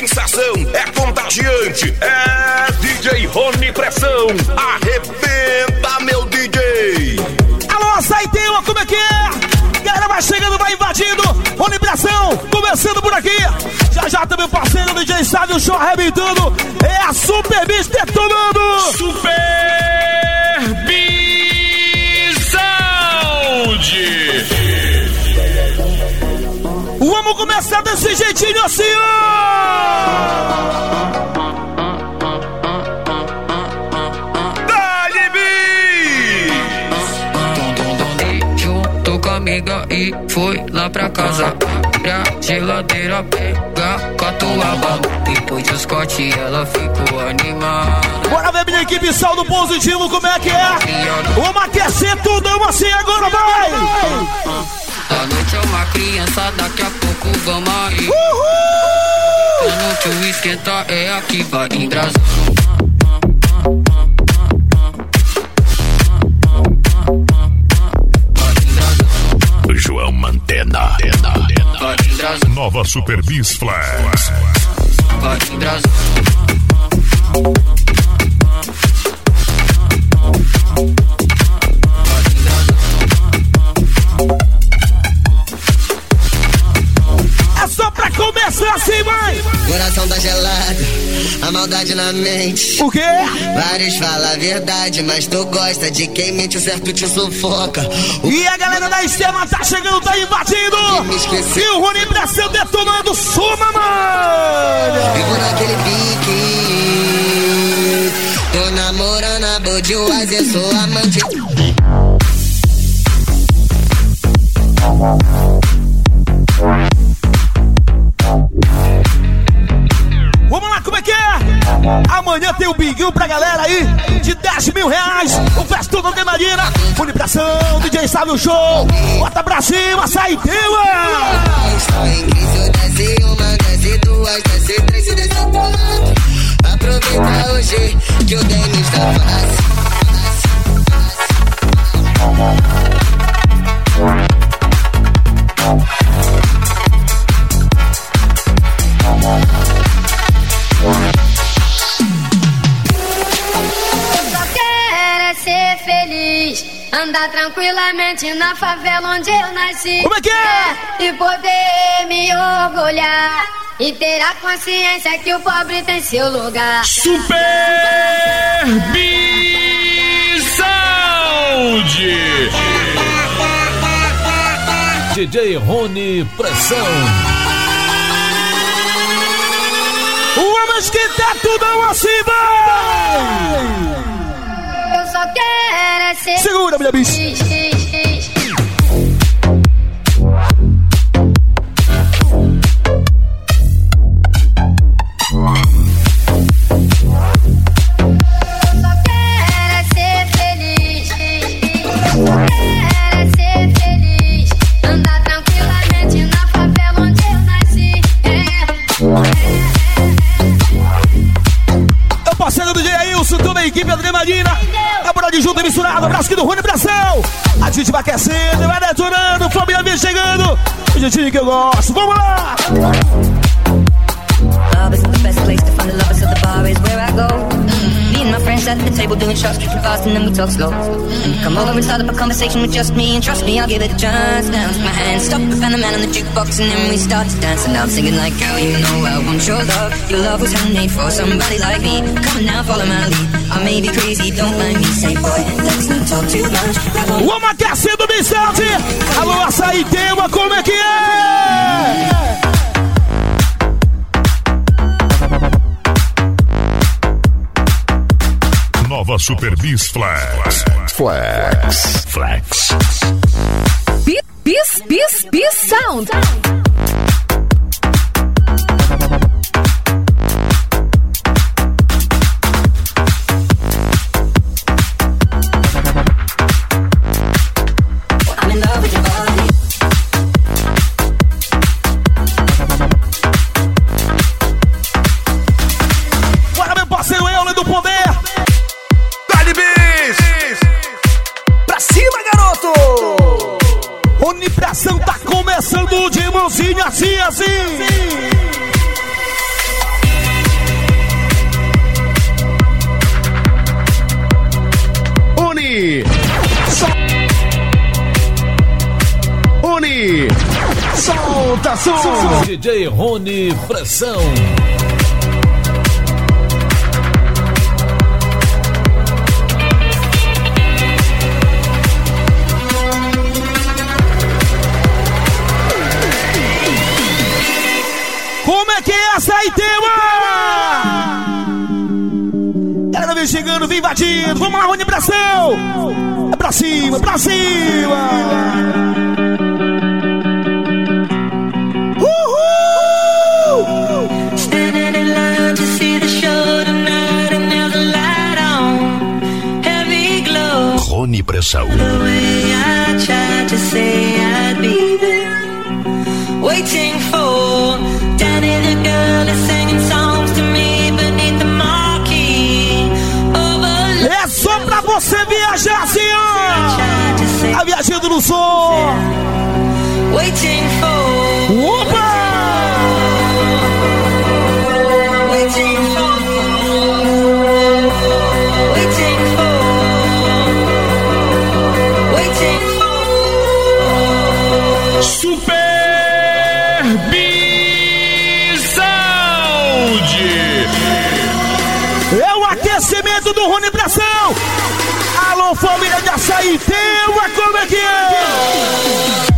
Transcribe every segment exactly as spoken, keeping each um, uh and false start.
sensação, é contagiante. É D J Rony Pressão. Arrebenta, meu D J. Alô, Açaiteua, como é que é? Galera vai chegando, vai invadindo. Rony Pressão, começando por aqui. Já já também o parceiro do D J Sábio, show arrebentando. É a Super Bis detonando. Super Bis Sound. Vamos começar desse jeitinho assim, ó. Dale, Bis! Juntou com a amiga e foi lá pra casa. A geladeira pega catuaba. Depois dos cortes ela ficou animada. Bora ver minha equipe saldo positivo, como é que é? Vamos aquecer tudo assim agora, vai! A noite é uma criança, daqui a pouco vamos aí. Uhul! A noite o esquenta é aqui, vai em Brasil. João Mantena. Nova Super Bis Flash. Vai em Brasil. Começa assim, mãe! Coração tá gelado, a maldade na mente. O quê? Vários falam a verdade, mas tu gosta de quem mente, o certo te sufoca. O... E a galera da extrema tá chegando, tá invadindo! E o Rony Pressão detonando, suma, mano! Vivo naquele pique. Tô namorando a Budweiser, sou amante. Vamos lá, como é que é? Amanhã tem o binguinho pra galera aí de dez mil reais. O Festão da Marina, Rony Pressão, D J Sábio Show. Bota pra cima, Açaiteua! Estou em crise, desce uma, desce duas, desce três e desce quatro. Aproveita hoje que o Denis tá fácil. Andar tranquilamente na favela onde eu nasci. Como é que é? E poder me orgulhar e ter a consciência que o pobre tem seu lugar. Super Bis Sound. D J Rony Pressão. Vamos que tá tudo assim, vai! Eu só quero é ser. Segura, minha bicha. Equipe Adrenalina, a bola de junto e misturado, abraço aqui do Rony Pressão. A gente vai aquecendo, vai detonando, família vem chegando. O jeitinho que eu gosto, vamos lá! Love isn't the best place to find the lovers, so the bar is where I go. Me and my friends at the table doing shots, drinking fast and then we talk slow. Come over and start up a conversation with just me, and trust me, I'll give it a chance. Now take my hand, stop and find the man on the jukebox, and then we start to dance. And I'm singing like, girl, you know I want your love. Your love was handmade for somebody like me. Come on now, follow my lead. I may be crazy, don't mind me. Say boy, let's not talk too much. Vamos aquecendo o Bizarre. Alô, Açaiteua, como é que é? Nova Super Bis Flex. Flex. Flex. Bis, bis, bis, bis sound. Tá começando de mãozinha assim, assim. Solta som. D J Rony Pressão. Como é que é essa aí, tema? Galera vem chegando, vem invadindo. Vamos lá, Rony Pressão. É pra cima, pra cima. Uhul! Standing in line to see the show tonight and there's a light on, heavy glow. Rony Pressão. The way I tried to say I'd be there, waiting for Danny the girl is singing songs to me beneath the marquee. É só pra você viajar assim, ó. Tá viajando no som. Waiting for. Opa! Waiting for. Waiting for. Waiting for. Super É o aquecimento do Rony Pressão. Alô, família de Açaí, tema, como é que é?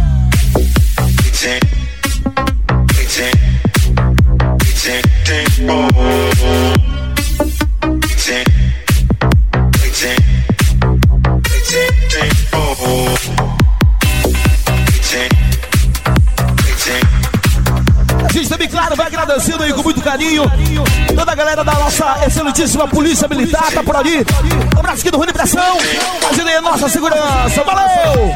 A gente também, claro, vai agradecendo aí com muito carinho toda a galera da nossa excelentíssima Polícia Militar, tá por ali. Um abraço aqui do Rony Pressão, fazendo aí a nossa segurança. Valeu!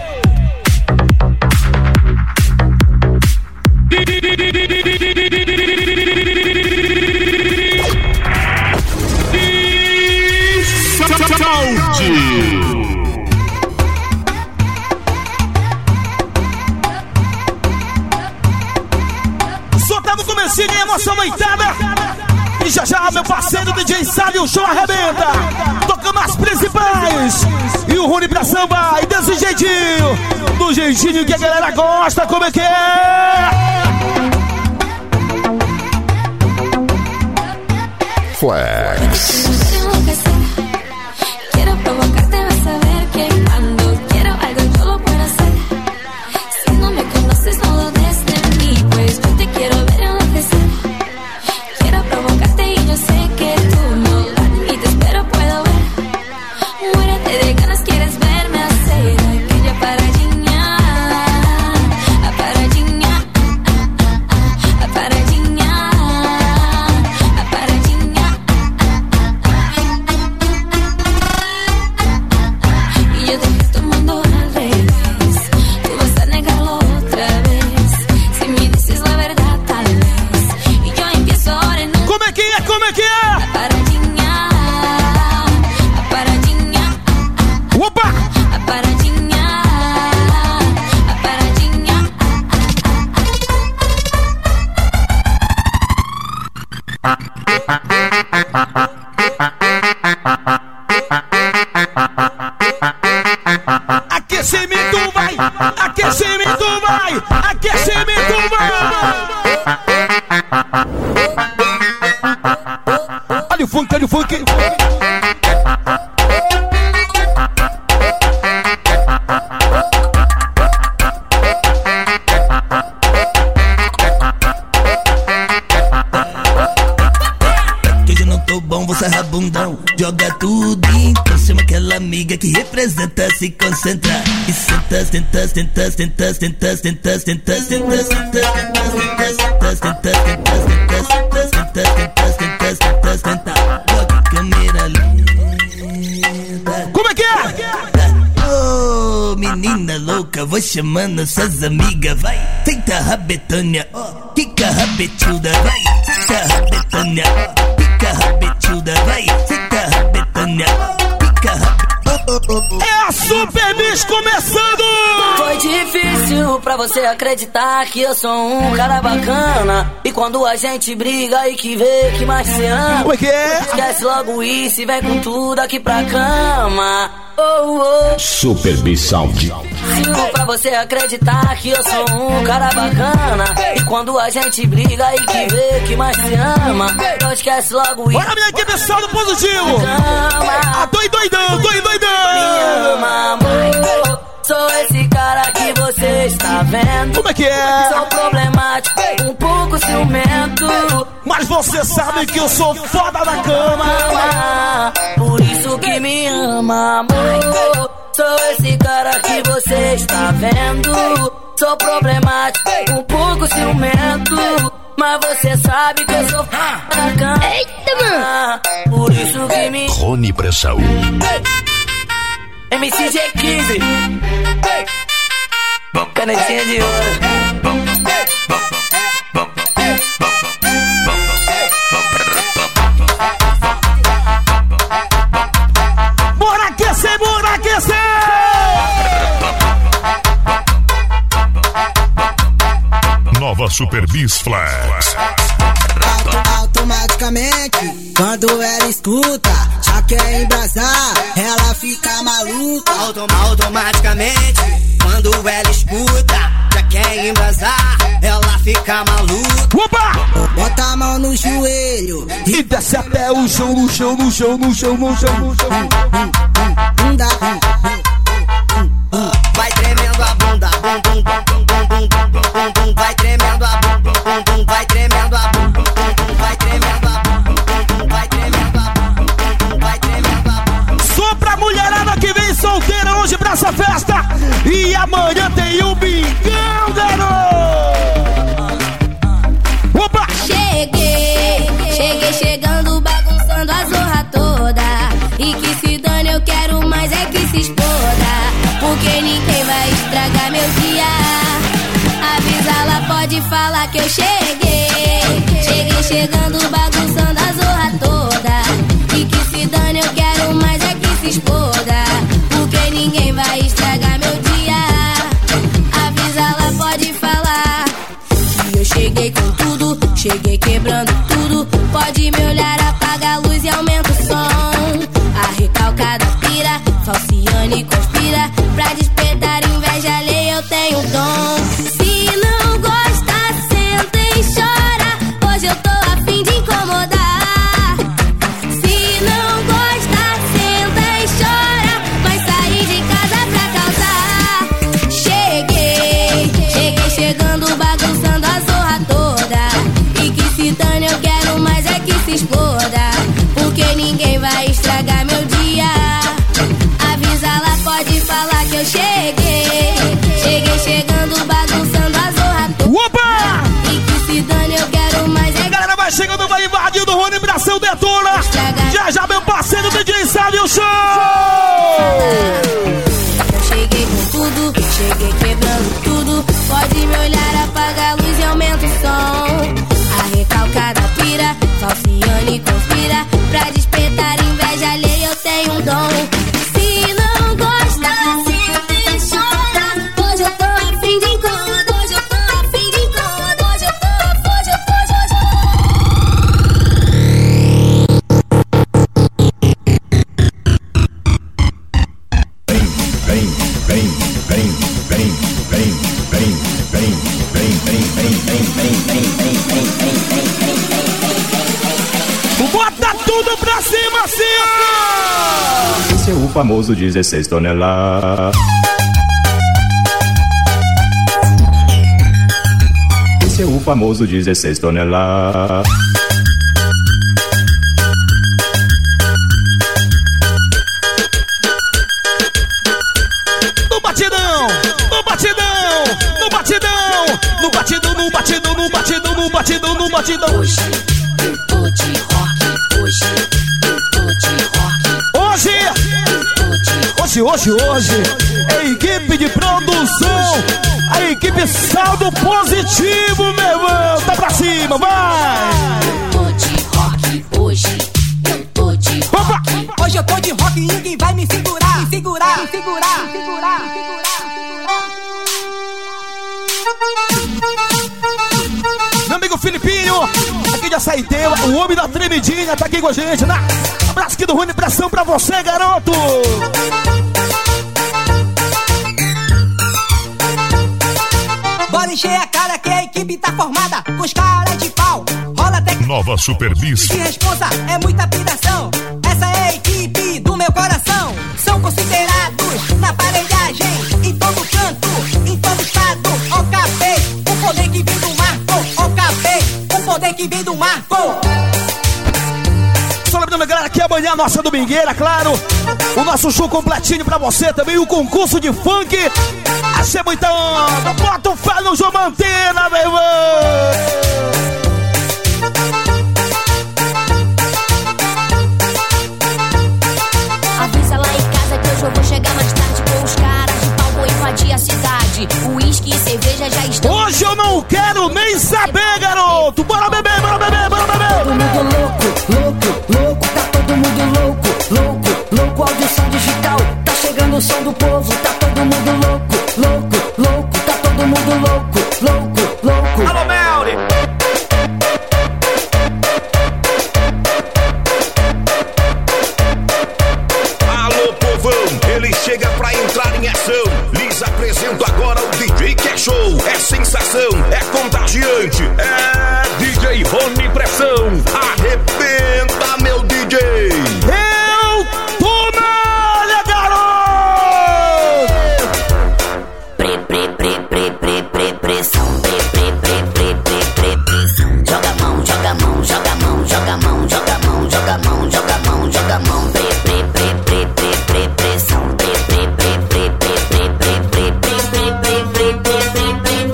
Soltando comecinho em emoção noitada. E já já meu parceiro D J Sábio, o show arrebenta. Tocando as principais. E o Rony Pressão vai desse jeitinho. Do jeitinho que a galera gosta, como é que é? Flex. Quiero provocarte, vas a ver que cuando quiero algo yo lo puedo hacer. Si no me conoces, no lo des de mí, pues yo te quiero ver enloquecer. Quiero provocarte y yo sé que tú no, y te espero, puedo ver. Muérete de ganas, quieres verme hacer aquella paradinha, a paradinha, a paradinha, a paradinha. Y yo dejé tu mundo al revés, tú vas a negarlo otra vez. Si me dices la verdad tal vez, y yo empiezo ahora en un... Como é que é? Como é que é? A paradinha, a paradinha, Opa! a paradinha, a paradinha. Aquecimento vai, aquecimento vai, aquecimento vai. Olha o funk, olha o funk. Que hoje eu não tô bom, você é rabundão. Joga tudo então, chama aquela amiga que representa, se concentrar. E senta, senta, senta, senta, senta, senta, senta, senta, senta, senta, senta, senta, senta, senta, senta, senta, senta. Bota a câmera linda. Como é que é? Ô, menina louca, vou chamando suas amigas, vai. Senta a rabetânia, fica rabetuda, vai. Senta a rabetânia, fica rabetuda, vai. Senta a rabetânia, fica rabetuda. É a Super Bis começando! Foi difícil pra você acreditar que eu sou um cara bacana. E quando a gente briga, aí que vê que mais você ama. Como é que é? Esquece logo isso e vem com tudo aqui pra cama. oh, oh. Super B-Sound. Sirvo pra você acreditar que eu sou um cara bacana. E quando a gente briga e que vê que mais se ama, não esquece logo isso. Bora, minha equipe, saldo positivo. Ah, tô doidão, tô doidão. Me ama, amor. Sou esse cara que você está vendo. Como é que é? Sou problemático, um pouco ciumento. Mas você sabe que eu sou foda na cama. Por isso que me ama, amor. Sou esse cara que você está vendo. Sou problemático, um pouco ciumento. Mas você sabe que eu sou foda na cama. Eita, mano. Por isso que me... Rony Pressão. M C G quinze, canetinha de ouro. Bora aquecer, bora aquecer! Nova Super Bis Flex. Automaticamente, quando ela escuta, já quer embrasar, ela fica maluca. Autom automaticamente, quando ela escuta, já quer embrasar, ela fica maluca. Opa! Bota a mão no joelho e desce até o chão, no chão, no chão, no chão, no chão, no chão. Vai tremendo a bunda, bum bum bum bum bum bum bum. Vai tremendo a bunda, bum bum. Vai tremendo a bunda, bum. Vai tremendo a bunda, vai tremendo a bunda, vai tremendo a bunda. Só pra mulherada que vem solteira hoje pra essa festa. E amanhã tem um bingão, garoto. Opa! Cheguei, cheguei chegando, bagunçando a zorra toda. E que se dane, eu quero mais é que se exploda. Porque ninguém vai estragar meu dia. Avisa, ela pode falar que eu cheguei. Cheguei chegando, bagunçando a zorra toda. E que se dane, eu quero mais é que se exploda. Porque ninguém vai estragar meu dia. Avisa, ela pode falar que eu cheguei com tudo. Cheguei quebrando tudo. Pode me olhar, apaga a luz e aumenta o som. A recalcada pira, falciane conspira. Pra despertar inveja alheia eu tenho um dom. Se não gosta, senta e chora. Hoje eu tô a fim de incomodar. Se não gosta, senta e chora. Vai sair de casa pra causar. Cheguei, cheguei chegando, bagunçando a zorra toda. E que se dane, eu quero mais é que se exploda. Porque ninguém vai estragar meu dia. Avisa, ela pode falar que eu cheguei. Cheguei chegando, bagunçando a zorra toda. Opa! E que se dane, eu quero mais é que... Galera vai chegando, vai invadindo, Rony Bração detona. Já já meu parceiro D J sabe o show. Eu cheguei com tudo, cheguei quebrando tudo. Pode me olhar, apaga a luz e aumenta o som. A recalcada pira, falciane conspira. Pra despertar inveja alheia eu tenho um dom. Se não gosta, senta e chora. Hoje eu tô a fim de incômodo. Hoje eu tô a fim de incômodo. Hoje eu tô, hoje eu tô, hoje eu Vem, vem, vem, vem, vem, vem, vem, vem, vem, vem, vem, vem, vem, vem, vem, vem, vem, vem. Bota tudo pra cima, assim! Esse é o famoso dezesseis toneladas. Esse é o famoso dezesseis toneladas. No batidão, no batidão, no batidão, no batidão, no batidão, no batidão, no batidão, no batidão. Hoje eu tô de rock, hoje eu tô de rock. Hoje, hoje, hoje, hoje, a equipe de produção, a equipe saldo positivo, meu irmão, tá pra cima, vai! Eu tô de rock, hoje eu tô de rock. Opa! Hoje eu tô de rock e ninguém vai me segurar, me segurar, me segurar, me segurar, me segurar. Meu amigo Filipinho, aqui de Açaiteira, o homem da tremidinha, tá aqui com a gente, né? Abraço aqui do Rony Pressão pra você, garoto! Pode encher a cara que a equipe tá formada com os caras de pau. Rola até Nova Super Bis. que responsa é muita piração. Essa é a equipe do meu coração. São considerados na aparelhagem, em todo canto, em todo estado. O café, o poder que vem do Marco. O café, o poder que vem do Marco. Só lembrando, galera, que amanhã a nossa domingueira, claro. O nosso show completinho pra você também. O concurso de funk. Achei muita onda. Bota o fé no João Mantena, meu irmão. Avisa lá em casa que hoje eu vou chegar mais tarde com os caras de pau, vou invadir a cidade. Uísque e cerveja já estão. Hoje eu não quero nem saber, garoto. Bora beber, bora beber, bora beber. Todo mundo louco, louco, louco. Tá todo mundo louco, louco, louco. Audição digital, tá chegando o som do povo. Tá todo mundo louco, louco, louco. Tá todo mundo louco, louco, louco. Alô, Melri. Alô, povão, ele chega pra entrar em ação. Lhes apresento agora o D J que é show. É sensação, é contagiante. É D J Rony Pressão. Arrebenta, meu D J. Eu tô na área, garoto. Pre, pre, pre, pre, pre, pre, pressão. Pre, pre, pre, pre, pre, pre, pressão. Joga a mão, joga a mão, joga a mão, joga a mão, joga a mão, joga a mão, joga a mão, joga a mão. Pre, pre, pre, pre, pre, pre, pressão. Pre, pre, pre, pre, pre, pre, pre, pre, pre, pre, pre, pre, pre, pre,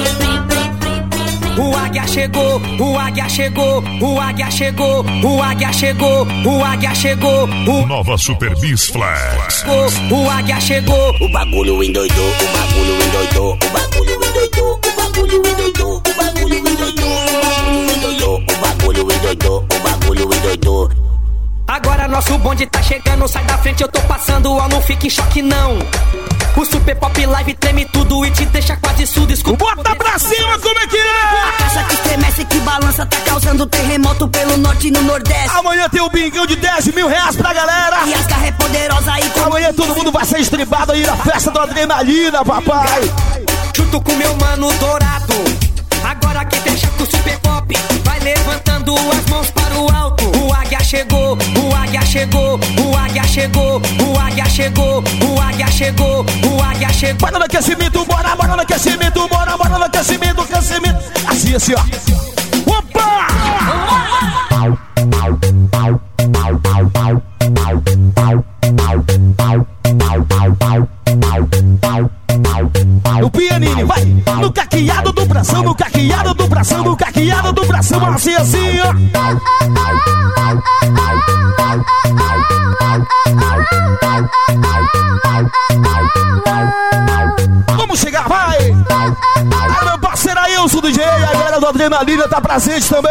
O águia chegou, o águia chegou, o águia chegou, o águia chegou, o águia chegou, o Nova Super Bis Flex. o águia chegou. O bagulho endoidou, o bagulho endoidou, o bagulho endoidou, o bagulho endoidou, o bagulho endoidou, o bagulho endoidou, o bagulho endoidou. Agora nosso bonde tá chegando, sai da frente, eu tô passando, ó, não fique em choque não. O Super Pop Live treme tudo e te deixa quase surdo, escuta. Bota pra cima, como é que é? A caixa que estremece, que balança, tá causando terremoto pelo norte e no nordeste. Amanhã tem o bingão de dez mil reais pra galera. E as carre poderosas aí com... Amanhã todo mundo vai ser estribado aí na festa do Adrenalina, papai. Junto com meu mano Dourado. Agora que deixa com o Super Pop, vai levantando as mãos para o alto. O águia chegou, o águia chegou, o águia chegou, o águia chegou, o águia chegou, o águia chegou. Bora no aquecimento, bora, bora no aquecimento, bora, bora no aquecimento, aquecimento. Assim, assim, ó. Opa! O pianine, vai! No caqueado do bração, no caqueado do bração, no caqueado do bração, assim, assim, ó. Vamos chegar, vai! Aí, meu parceiro Ailson do D J, a galera do Adrenalina tá presente também.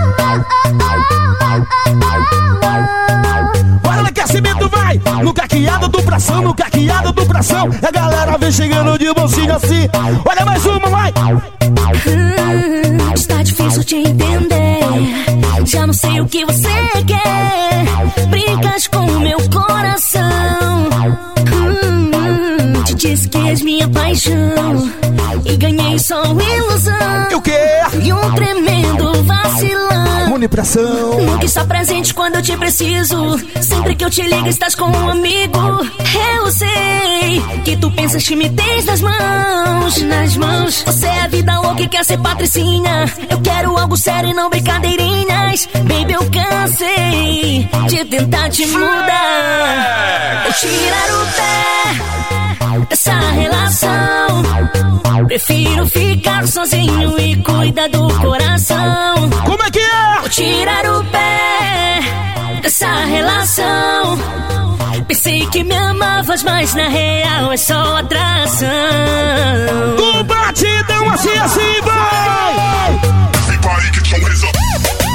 Bora no aquecimento, vai! No caqueado do bração, no caqueado do bração. A galera vem chegando de bolsinho assim. Olha mais uma, vai! Hum, está difícil te entender. Já não sei o que você quer. Brincas com o meu coração. Hum, te disse que és minha paixão e ganhei só uma ilusão. E o quê? E um tremendo vacilão. Unipressão. Nunca está presente quando eu te preciso. Sempre que eu te ligo estás com um amigo. Eu sei que tu pensas que me tens nas mãos. Nas mãos. Você é a vida louca e quer ser patricinha. Eu quero algo sério e não brincadeirinhas. Baby, eu cansei de tentar te mudar. Eu tirar o pé dessa relação. Prefiro ficar sozinho e cuidar do coração. Como é que é? Vou tirar o pé dessa relação. Pensei que me amavas, mas na real é só atração. Do batidão assim, assim, vai! Everybody get your hands up.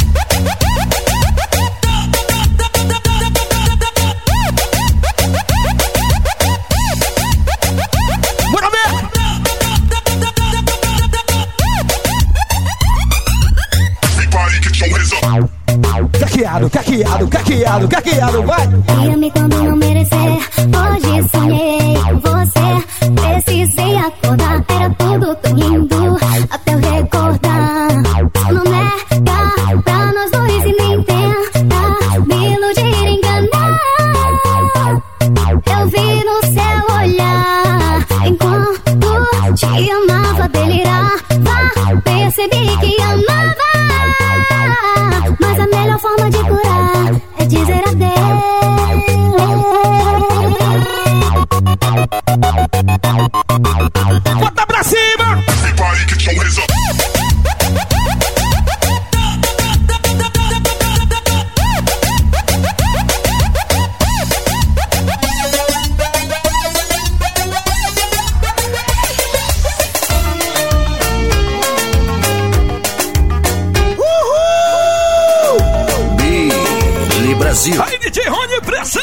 Bora ver! Everybody get your hands up. Caqueado, caqueado, caqueado, caqueado, vai! Ia-me quando não merecer. Hoje sonhei com você. Precisei acordar, era tudo tão lindo. Pressão!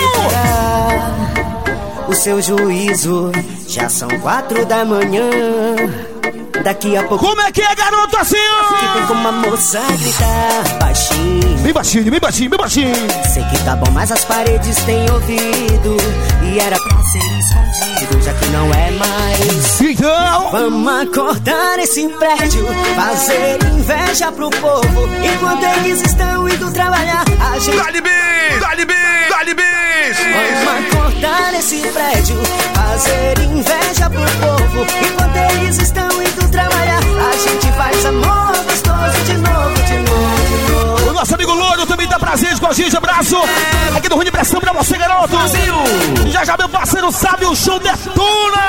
O seu juízo, já são quatro da manhã. Daqui a pouco. Como é que é, garoto, assim? Que tem como a moça gritar baixinho. Bem baixinho, bem baixinho, bem baixinho. Sei que tá bom, mas as paredes têm ouvido. E era pra ser escondido, já que não é mais. Então vamos acordar esse prédio, fazer inveja pro povo. Enquanto eles estão indo trabalhar, a gente. Dá-lhe bis, dá-lhe bis, dá-lhe bis. Vamos acordar esse prédio, fazer inveja pro povo. Enquanto eles estão indo trabalhar, a gente faz amor gostoso de novo, de novo, de novo. O nosso amigo Louro também tá presente com a gente, abraço. Aqui do Rune Pressão pra você, garoto. Já já meu parceiro sabe, o show detona.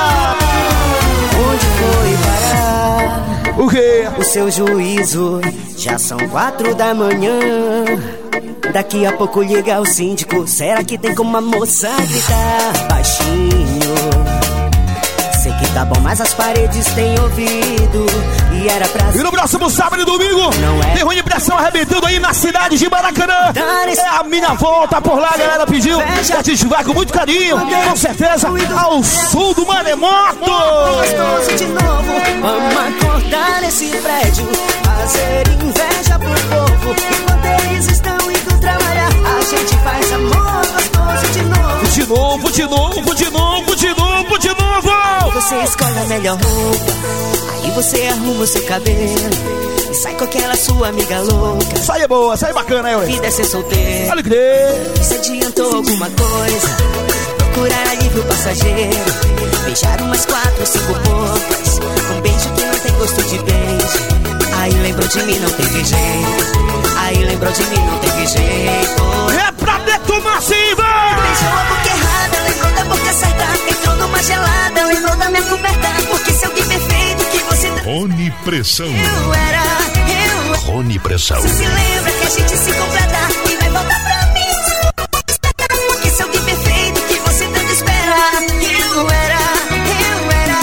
Onde foi parar? O quê? O seu juízo, já são quatro da manhã. Daqui a pouco liga o síndico. Será que tem como a moça gritar baixinho? Sei que tá bom, mas as paredes têm ouvido. E era pra. E no próximo sábado e domingo não é. tem Rune Pressão arrebentando aí na cidade de Maracanã. É a minha volta por lá, a galera pediu. E a gente vai com muito carinho, com certeza, ao sul do Maremoto. Gostoso de novo. Vamos acordar esse prédio, fazer inveja pro povo. Enquanto eles estão indo trabalhar, a gente faz amor gostoso de novo. De novo, de novo, de novo, de novo, de novo. Você escolhe a melhor roupa, aí você arruma o seu cabelo e sai com aquela sua amiga louca. Sai é boa, sai bacana, hein? Vida é ser solteiro. Olha que se adiantou alguma coisa, procurar alívio passageiro, beijar umas quatro, cinco bocas, um beijo que não tem gosto de beijo. Aí lembrou de mim, não teve jeito. Aí lembrou de mim, não teve jeito. É pra detonar sim, vai! Beijou a boca errada, lembrou da boca certa. Entrou numa gelada, lembrou da minha coberta. Porque se alguém perfeito que você... Rony Pressão. Eu era, eu era. Rony Pressão. Você se lembra que a gente se completa e vai voltar pra mim. Porque se alguém perfeito que você tanto espera. Eu era, eu era.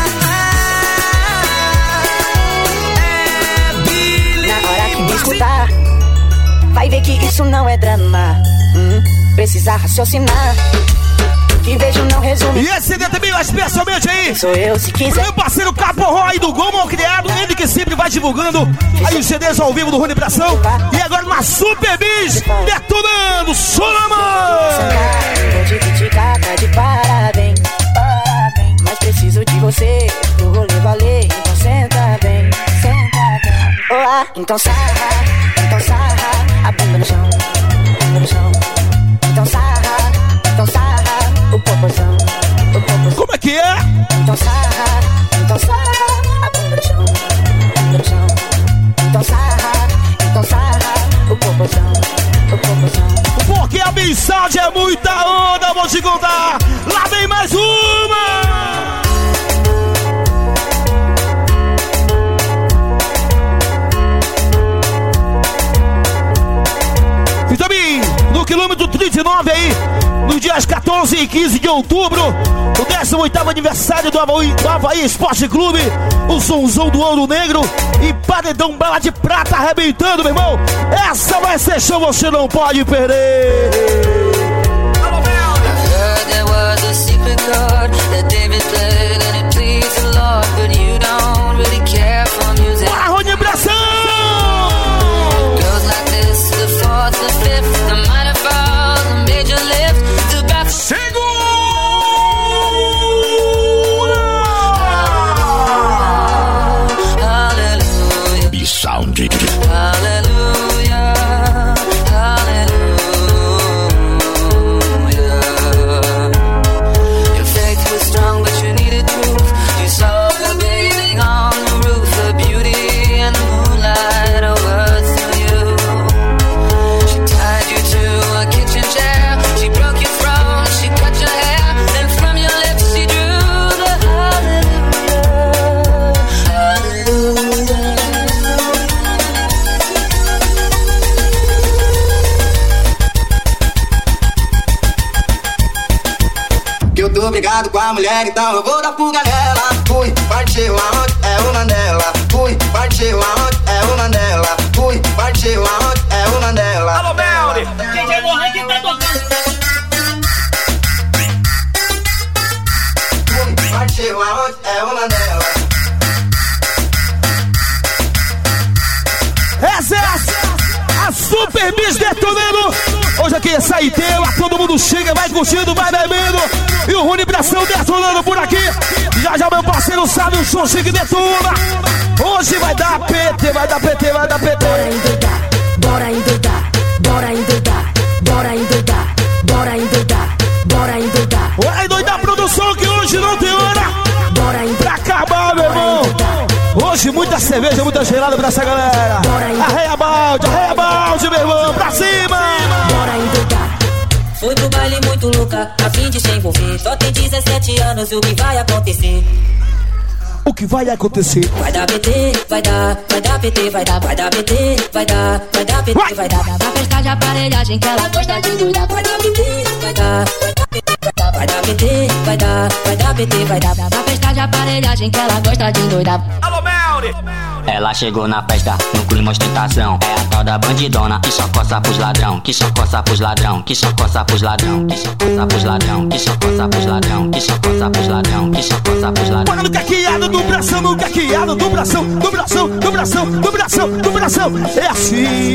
É Billy. Na hora que me escutar, vai ver que isso não é drama. Hum, precisa raciocinar. Que beijo não resume. E esse C D também, especialmente aí. Sou eu, se quiser. Meu parceiro Capo Roy do Gol Mal Criado. Ele que sempre vai divulgando aí os C Ds ao vivo do Rune Pressão. E agora uma Super Bis detonando. Solamã! Vou te criticar, tá de parabéns. Parabéns. Mas preciso de você pro rolê valer. Então senta bem, senta bem. Olá, então sarra, então sarra. A bunda no chão, bunda no chão. Então sarra, então sarra. O popozão, o popozão. Como é que é? Então sarra, então sarra. A bunda no chão, bunda no chão. Então sarra, então sarra. O popozão, o popozão. Porque a mensagem é muita onda, vou te contar. Lá vem mais uma. E também no quilômetro trinta e nove aí, nos dias quatorze e quinze de outubro, o décimo oitavo aniversário do Havaí, do Havaí Esporte Clube, o Sonzão do Ouro Negro e Paredão Bala de Prata arrebentando, meu irmão. Essa vai ser show, você não pode perder. Bora, Rony Pressão! Sound. Hallelujah, hallelujah. Your faith was strong, but you needed proof. You saw her bathing on the roof, the beauty and the moonlight over through you. She tied you to a kitchen chair. She broke your throne, she cut your hair, and from your lips she drew the hallelujah, hallelujah. Eu tô brigado com a mulher, então eu vou dar fuga nela. Fui, partiu aonde? É o Mandela. Fui, partiu aonde? É o Mandela. Fui, partiu aonde? É o Mandela. Alô, Belly! D J Lohan que tá tocando. que é saideira, todo mundo chega, vai curtindo, vai bebendo. E o Rony Pressão detonando por aqui. Já já meu parceiro sabe o show que detona. Hoje vai dar P T, vai dar P T, vai dar P T. Bora endoidar, bora endoidar, bora endoidar, bora endoidar, bora endoidar. Bora endoidar a produção que hoje não tem hora. Bora endoidar. Pra acabar, meu irmão. Hoje muita cerveja, muita gelada pra essa galera. Arreia balde, arreia balde, meu irmão, pra cima. Bora endoidar. Fui pro baile muito louca, a fim de se envolver. Só tem dezessete anos, o que vai acontecer? O que vai acontecer? Vai dar P T, vai dar, vai dar P T, vai dar, vai dar P T, vai dar, vai dar P T, vai dar. Na festa de aparelhagem que ela gosta de doidar. Vai dar P T, vai dar, vai dar P T, vai dar P T, vai dar, vai dar P T, vai dar. Na festa de aparelhagem que ela gosta de doidar. Alô, Melri! Ela chegou na festa, no clima ostentação. É a tal da bandidona que só coça pros ladrão, que só coça pros ladrão, que só coça pros ladrão, que só coça pros ladrão, que só coça pros ladrão, que só coça pros ladrão, que só coça pros ladrão. Bora no caqueado do bração, no caqueado do bração, do bração, do bração, do bração, do bração. É assim.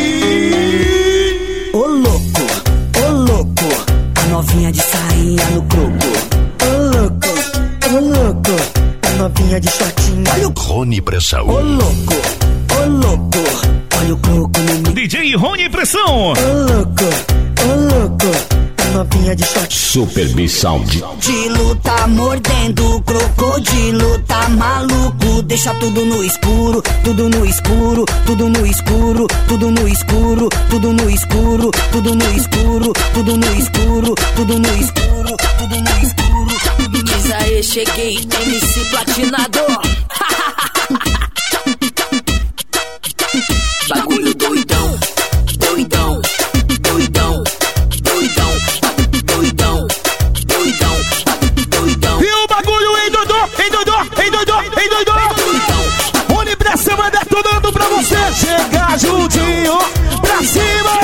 Ô louco, ô louco, a novinha de sainha no croco. Ô louco, ô louco, a novinha de shortinho. Olha o Rony Pressão. Ô louco, ô louco, olha o croco no meio. D J Rony Pressão. Ô louco, ô louco, a novinha de shortinho. Super B Sound. Dilo tá mordendo, crocodilo tá maluco. Deixa tudo no escuro, tudo no escuro, tudo no escuro, tudo no escuro, tudo no escuro, tudo no escuro, tudo no escuro, tudo no escuro, tudo no escuro. Diz aí, cheguei, M C Platinador. Bagulho doidão, doidão, doidão, doidão, doidão, doidão, doidão. E o bagulho endoidou, endoidou, endoidou, endoidou. Rony Pressão vai detonando pra você chegar juntinho pra cima.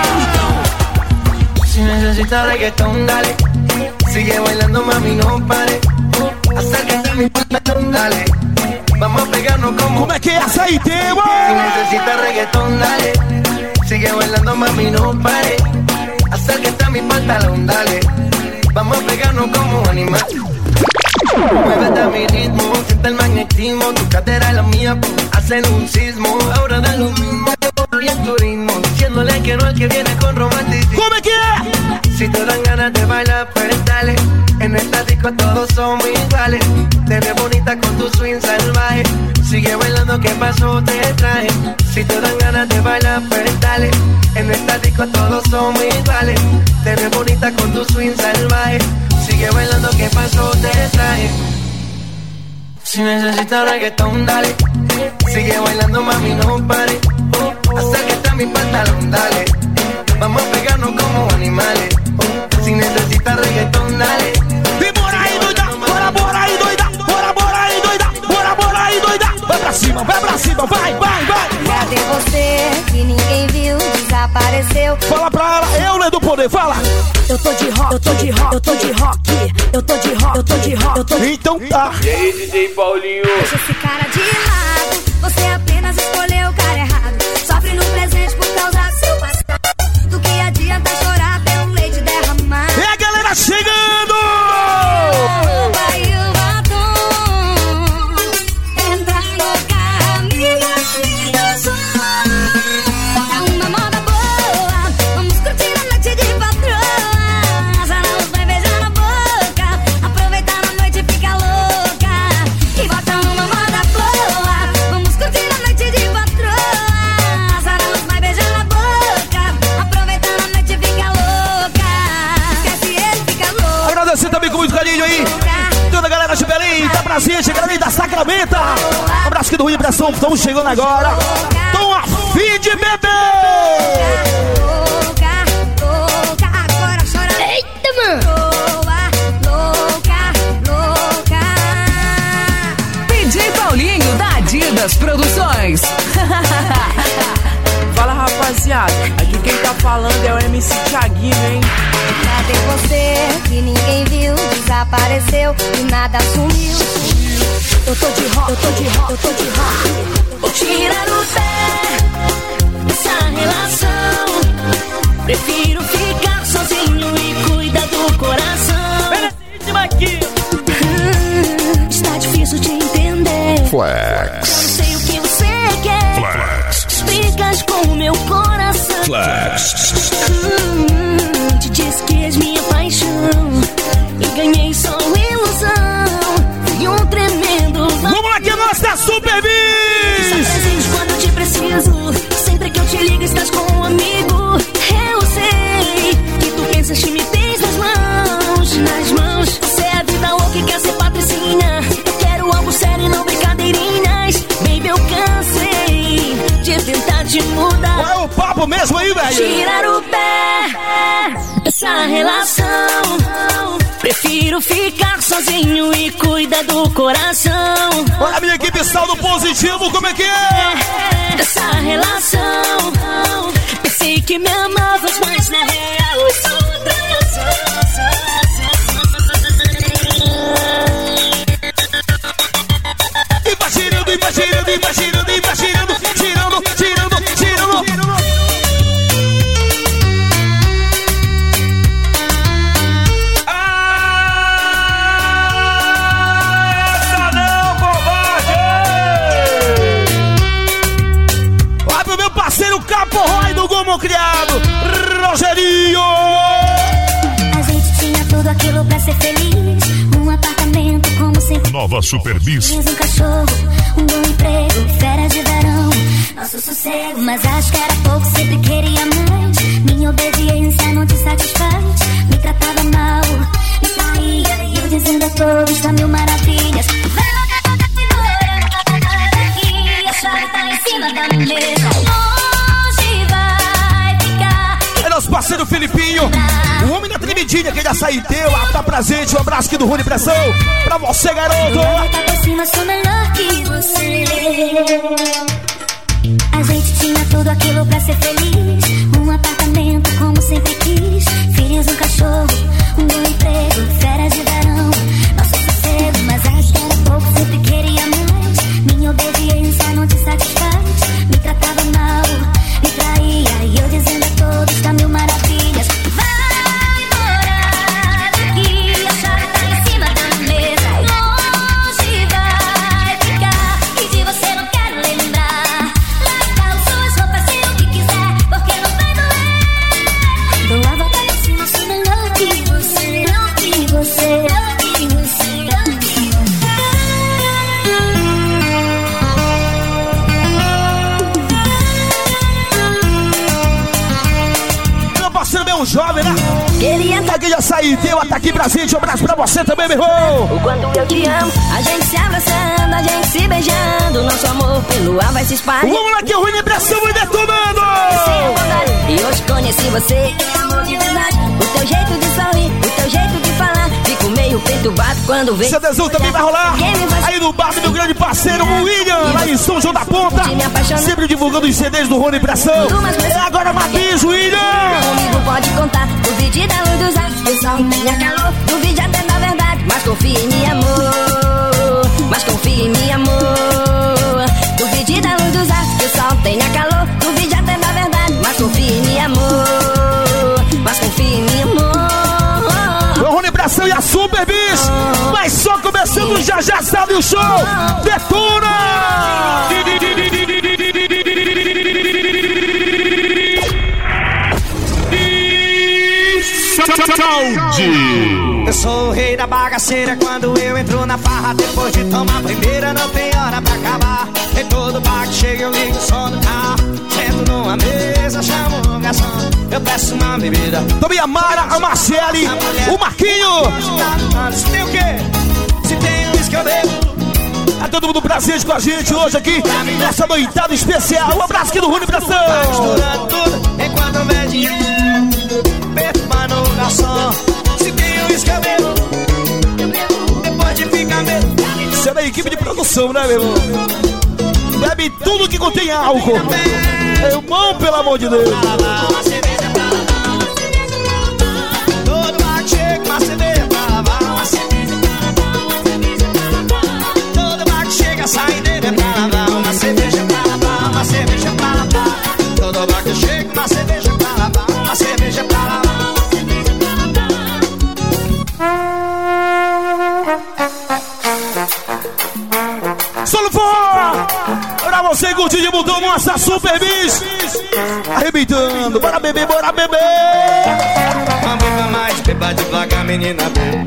Si necesitas reggaetón, dale. Sigue bailando, mami, no pare. Acércate a mi pantalón, dale. Vamos a pegarnos como. Como é que é essa aí, tema? Si necesitas reggaetón, dale. Sigue bailando, mami, no pare. Acércate a mi pantalón, dale. Vamos a pegarnos como animal. Muévete a mi ritmo, siente el magnetismo. Tu cadera y la mía hacen un sismo. Ahora da lo mismo, y en tu ritmo. Diciéndole que no al que viene con romanticismo. ¿Cómo es que es? Si te dan ganas de bailar, pues dale. En esta disco todos somos iguales. Te ves bonita con tu swing salvaje. Sigue bailando, ¿qué pasó? Te traje. Si te dan ganas de bailar, pues dale. En esta disco todos somos iguales. Te ves bonita con tu swing salvaje. Sigue bailando, ¿qué pasó? Te traje. Si necesitas reggaetón, dale. Sigue bailando, mami, no pare. Acércate a mi pantalón, dale. Vamos a pegarnos como animales. Si necesitas reggaetón, dale. E bora aí, doida, bora, bora aí, doida, bora, bora aí, doida, bora, bora aí, doida. Vai pra cima, vai pra cima, vai, vai, vai. Cadê você que ninguém viu, desapareceu? Fala pra ela, eu, né, do poder, fala. Eu tô de rock, eu tô de rock, eu tô de rock. Eu tô de rock, eu tô de rock, eu tô de... Então tá. E aí, D J Paulinho? Deixa esse cara de lado, você apenas escolheu o cara errado. Sofre no presente por causa do seu passado. Do que adianta chorar até o leite derramar. E a galera chegando! Vai o batom, entra no carro, amiga, amiga, só. Tá uma moda boa, vamos curtir a noite de patroa. Saramos vai beijar na boca, aproveitar a noite e fica louca. E bota uma moda boa, vamos curtir a noite de patroa. Saramos vai beijar na boca, aproveitar a noite e fica louca. Esquece ele, fica louca. Agradecer também com muito carinho aí. Toda a galera de Belém, tá presente, a galera da Sacramento. Um abraço aqui do Rony Pressão, estamos chegando agora. Tão a fim de beber. Louca, louca, agora chora. Eita, mano. Louca, louca. D J Paulinho da Adidas Produções. Fala, rapaziada, aqui quem tá falando é o M C Thiaguinho, hein? Cadê você que ninguém viu, desapareceu e nada sumiu. Eu tô de rock, eu tô de rock, eu tô de rock. Vou tirar o pé dessa relação. Prefiro ficar Flex. Sei o que você quer. Flex. Brigas com o meu coração. Flex. Hum, te disse que és minha paixão e ganhei só ilusão. Fui um tremendo. Vamos lá que é nossa Super Bis! Só presente quando te preciso. Sempre que eu te ligo estás com um amigo. Eu sei que tu pensas que me tens nas mãos. Nas mãos. Você é a vida louca e quer ser patricinha. Eu quero algo sério e não brincadeirinhas. Baby, eu cansei de tentar te mudar. Qual é o papo mesmo aí, velho? Tirar o pé dessa relação. Prefiro ficar sozinho e cuidar do coração. Olha a minha equipe saldo positivo, como é que é? Dessa relação. Pensei que me amavas, mas na real eu sou outra. E vai girando, e vai girando, e vai girando, e vai girando, girando, girando, girando. Parceiro Capo Roy do Gomo Criado, Rogerinho. A gente tinha tudo aquilo pra ser feliz. Um apartamento como sempre. Nova Super Bis. Um cachorro, um bom emprego, férias de verão, nosso sossego. Mas acho que era pouco, sempre queria mais. Minha obediência não te satisfaz. Me tratava mal, me traía. E eu dizendo a todos da mil maravilhas. Vai logo, toca segura aqui. A chave tá em cima da mesa. Nosso parceiro Filipinho, o homem da tremidinha, aquele açaiteu, tá presente, um abraço aqui do Rune Pressão, pra você, garoto. Tá por cima, sou melhor que você. A gente tinha tudo aquilo pra ser feliz. Um apartamento como sempre quis. Filhos, um cachorro, um bom emprego, férias de verão, nosso sossego. Mas acho que era pouco, sempre queria mais. Minha obediência não te satisfaz. Me tratava mal, me traía. E eu dizendo a todos da mil maravilhas. Vai morar aqui. A chave tá em cima da mesa. Longe vai ficar. E de você não quero lembrar. Larga as suas roupas e o que quiser, porque não vai doer. Dou a volta por cima, sou melhor que você. Melhor que você. Melhor que você. Melhor que Você é um jovem, né? Aqui já saiu, deu ataque pra gente. Um abraço pra você também, meu irmão. O quanto eu te amo, a gente se abraçando, a gente se beijando. Nosso amor pelo ar vai se espalhar. Vamos lá que o Rune Pressão vai detonando. E hoje conheci você, é amor de verdade. O teu jeito de sorrir, o teu jeito de falar. Fico meio perturbado quando vem. C D Zul também vai rolar. Aí no bar do meu grande parceiro, o William, lá em São João da Ponta. Sempre divulgando os C Ds do Rune Pressão. É agora, Matiz, William. Comigo pode contar, duvide da luz dos astros. O sol tenha calor, duvide até da verdade. Mas confie em mim, amor. Mas confie em mim, amor. Duvide da luz dos astros. O sol tenha calor, duvide até da verdade. Mas confie em mim, amor. Mas confie em mim, amor. O Rune Pressão e a Super Bis. Mas só começando, já já sabe o show. Detona! Eu sou o rei da bagaceira quando eu entro na farra. Depois de tomar a primeira não tem hora pra acabar. Em todo bar que chega eu ligo o som no carro. Sento numa mesa, chamo um garçom. Eu peço uma bebida. Também a Mara, a Marcele, o Marquinho. Se tem o quê? Se tem um uísque eu bebo. Tá todo mundo presente com a gente hoje aqui nessa noitada especial. Um abraço aqui do Rune Pressão. Tá misturando tudo enquanto eu vejo dinheiro. Beba no garçom. Se tem um uísque eu bebo. Depois de ficar bebo. Isso é da equipe de produção, né, meu irmão? Bebe tudo que contém álcool. É bom, pelo amor de Deus. Todo bar que chega uma cerveja pra lavar. Uma cerveja pra lavar, uma cerveja pra lavar. Todo bar que chega a saideira é pra lavar. Uma cerveja pra lavar, uma cerveja pra lavar. Todo bar que chega uma cerveja pra lavar. Uma cerveja pra lavar. Solo for Hamilton, nossa Super Bis. Arrebentando, bora beber, bora beber. Vamos beba mais, beba devagar, menina, beba.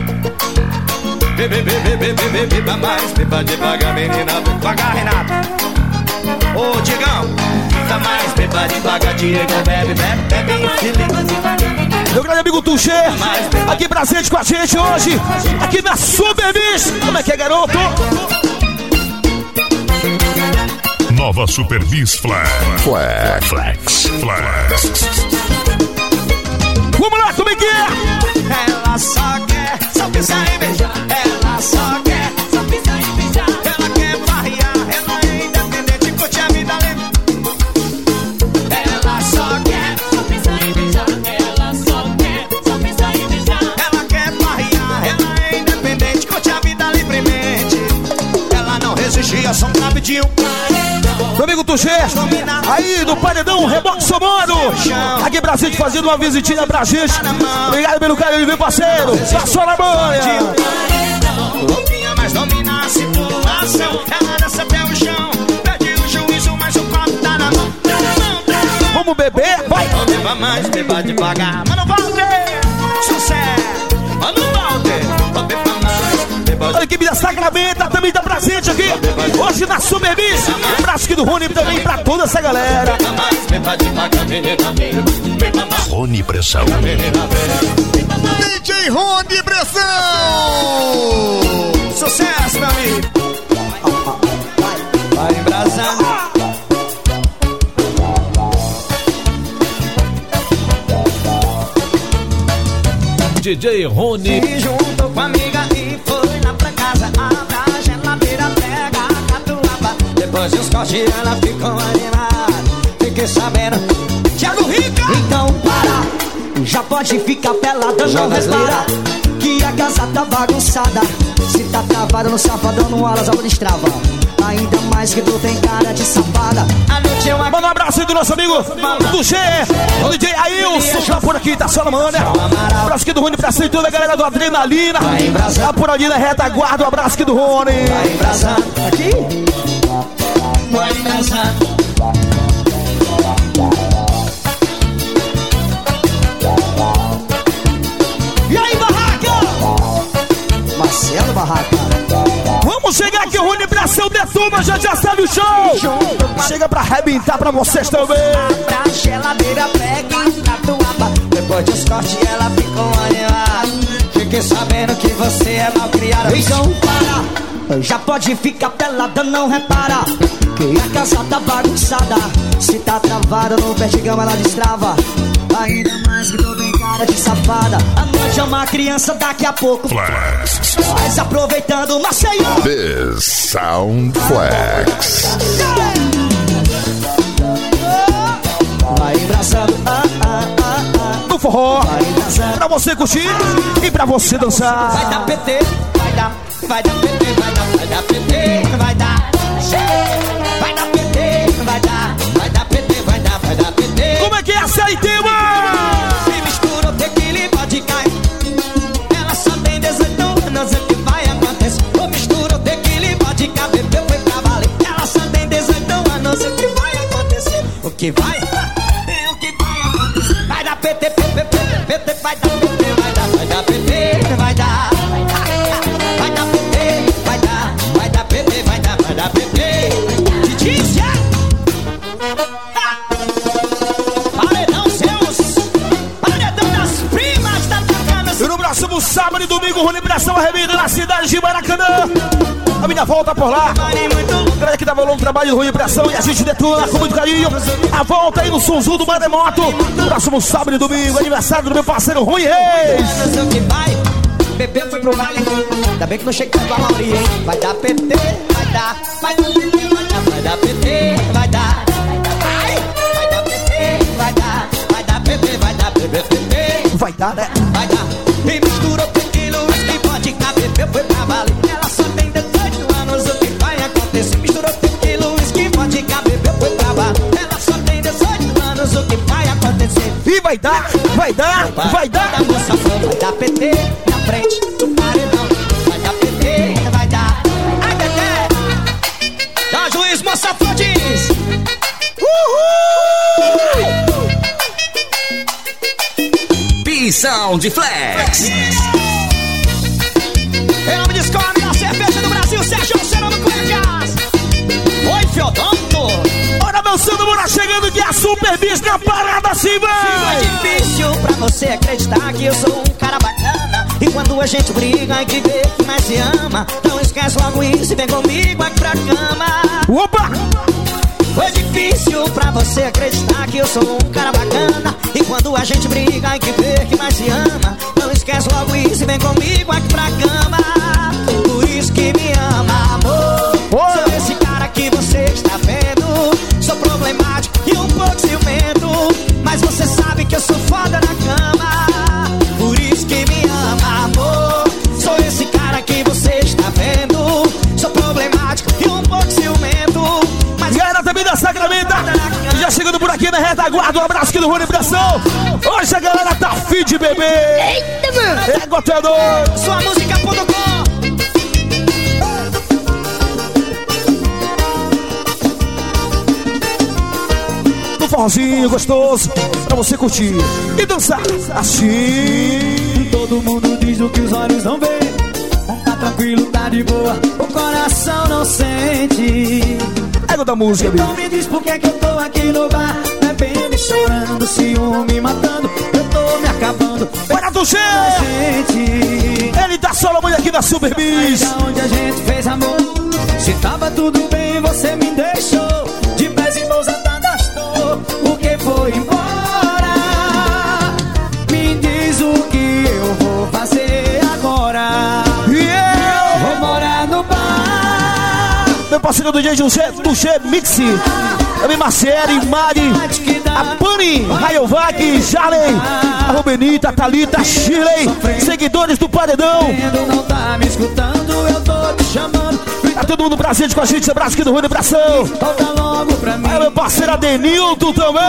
Bebe, bebe, bebe, bebe, beba mais, beba devagar, menina, beba. Devagar, Renato. Ô, Diegão, beba mais, beba devagar, Diego, bebe, bebe, bebe, infeliz. Meu grande amigo Tuxê, aqui presente com a gente hoje, aqui na Super Bis. Como é que é, garoto? Nova Super Bis Flex. Flex. Flex. Flex. Vamos lá, como é que é? Ela só quer, só pensar em beijar. Ela só quer, só pensar em beijar. Ela quer farrear, ela é independente, curte a vida leve. Ela só quer, só pensar em beijar. Ela só quer, só pensar em beijar. Ela quer farrear, ela é independente, curte a vida livremente. Ela não resistia, só um rapidinho. Meu amigo Tuxê, aí do Paredão, Reboque Somando. Aqui pra gente fazendo uma visitinha pra gente. Obrigado pelo carinho, meu parceiro. Passou na banha. Roupinha mais domina a situação. Ela desce até o chão. Perde o juízo, mas o copo tá na mão. Tá na mão, tá na mão. Vamos beber, vai. Não beba mais, beba devagar. Mano, Walter, sucesso. Mano, Walter, não beba mais. A equipe da Sacramento também tá presente aqui hoje na Super Bis. Um abraço aqui do Rony também pra toda essa galera. Rony Pressão. D J Rony Pressão. Sucesso, meu amigo. Vai embrasando. D J Rony. Se juntou com a amiga e foi lá pra casa. Abre a geladeira, pega a catuaba. Depois dos cortes ela ficou animada. Fiquei sabendo, Thiago Rica. Então para, já pode ficar pelada, não repara que a casa tá bagunçada. Se tá travada no safadão, no alas, a destrava. Ainda mais que tu tem cara de safada. Manda um abraço aí do nosso amigo do G, o D J Ailson, tá por aqui, tá só na mano. Um abraço aqui do Rony pra cima, toda a galera do Adrenalina. Tá por ali na retaguarda, um abraço aqui do Rony. Vai embrasando aqui. Vai embrasando. E aí, Barraca? Marcelo Barraca. Vamos chegar aqui, o Rony Pressão detona, já já sabe o show. Chega pra arrebentar pra vocês também. Pra geladeira, pega a catuaba. Depois dos cortes ela ficou animada. Fiquei sabendo que você é mal criada. Então para, já pode ficar pelada, não repara que a casa tá bagunçada. Se tá travada no perdigão ela destrava. Ainda mais que tu tem cara de safada. A noite é uma criança, daqui a pouco Flex. Mas aproveitando o Maceió. This Sound Flex. Vai embraçando, ah, ah, ah, ah. No forró, pra você curtir e pra você dançar. Vai dar P T, vai dar, vai dar P T, vai dar, vai dar P T, vai dar. Vai dar P T, vai dar, vai dar P T, vai dar, vai dar P T. Como é que é essa aí, tema? Se misturou tequila e vodka. Ela só tem dezoito anos, o que vai acontecer? Ou misturou tequila e vodka, bebeu foi pra valer. Ela só tem dezoito anos, o que vai acontecer? O que vai? É o que vai acontecer. Vai dar P T, P T, P T, P T, vai dar P T, vai dar, vai dar P T, vai dar. Vai dar P T, vai dar, vai dar P T, vai dar, vai dar P T. Titícia! Paredão seus, paredão das primas da tacana. E no próximo sábado e domingo, o Rony Pressão arrebenta na cidade de Maracanã. A minha volta por lá. Galera que tava ao longo trabalho do Rony Pressão e a gente detona com muito carinho. A volta aí no Sonzu do Maremoto. Próximo sábado e domingo, aniversário do meu parceiro Rui Reis. Bebeu foi pro vale. Ainda bem que não chega com a Mauri, hein? Vai dar P T, vai dar, vai dar P T, vai dar, vai dar P T, vai dar. Vai, vai dar P T, vai dar, vai dar P T, vai dar P T. Vai dar, né? Vai dar. E misturou tequila, whisky, vodka, bebeu foi pra vale. Ela só tem dezoito anos, o que vai acontecer? Misturou tequila, whisky, vodka, bebeu foi pra vale. Ela só tem dezoito anos, o que vai acontecer? E vai dar, vai dar, vai dar. Vai dar P T na frente do paredão. Vai dar P T, vai dar. Ai, Dedé. Já juiz, moça, Flores. Sound Flex. Eu me descobre a cerveja do Brasil, Sérgio Serano Cuecas. Oi, Fiodonto. Ora, meu santo, bora chegando que a Super Bis na parada assim, vai. É difícil pra você acreditar que eu sou um cara bacana. E quando a gente briga, é que vê que mais se ama. Não esquece logo isso e vem comigo aqui pra cama. Opa! Foi difícil pra você acreditar que eu sou um cara bacana. E quando a gente briga, é que vê que mais se ama. Não esquece logo isso e vem comigo aqui pra cama. Por isso que me ama, amor. Oi. Sou esse cara que você está vendo. Sou problemático e um pouco ciumento, mas você sabe que eu sou foda na cama. Por isso que me ama, amor. Sou esse cara que você está vendo. Sou problemático e um pouco ciumento, mas galera também da Sacramento, já chegando por aqui na retaguarda. Um abraço aqui do Rony Pressão. Hoje a galera tá fim de bebê. Eita, mano. É gotador. Sua música ponto com. Um forrozinho gostoso pra você curtir e dançar assim. Todo mundo diz o que os olhos não veem. Tá tranquilo, tá de boa, o coração não sente. Ego da música, então amigo. Me diz por que que eu tô aqui no bar, bebendo e chorando, ciúme matando. Eu tô me acabando. Bora do G! Ele tá solo muito aqui na Super Bis. Onde a gente fez amor, se tava tudo bem, você me deixou de pés e mãos atadas, porque foi embora. Me diz o que eu vou fazer agora. Yeah. Vou morar no bar. Meu parceiro do G, do G, do G Mix. Também Marcele, Mari, a Pani, Rayovac, Charley, a Rubenita, a Thalita, Shirley, seguidores do Paredão. Não tá me escutando, eu tô te chamando. Tá todo mundo presente com a gente, abraço aqui do Rony Pressão. Volta logo pra mim. Aí meu parceiro Adenilton também.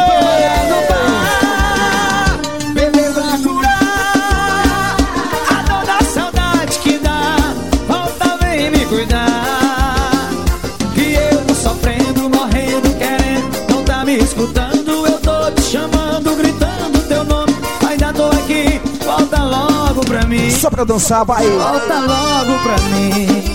Beber pra curar a dor da saudade que dá. Volta, vem me cuidar, que eu tô sofrendo, morrendo, querendo. Não tá me escutando, eu tô te chamando, gritando teu nome. Ainda tô aqui, volta logo pra mim. Só pra dançar, vai. Volta logo pra mim.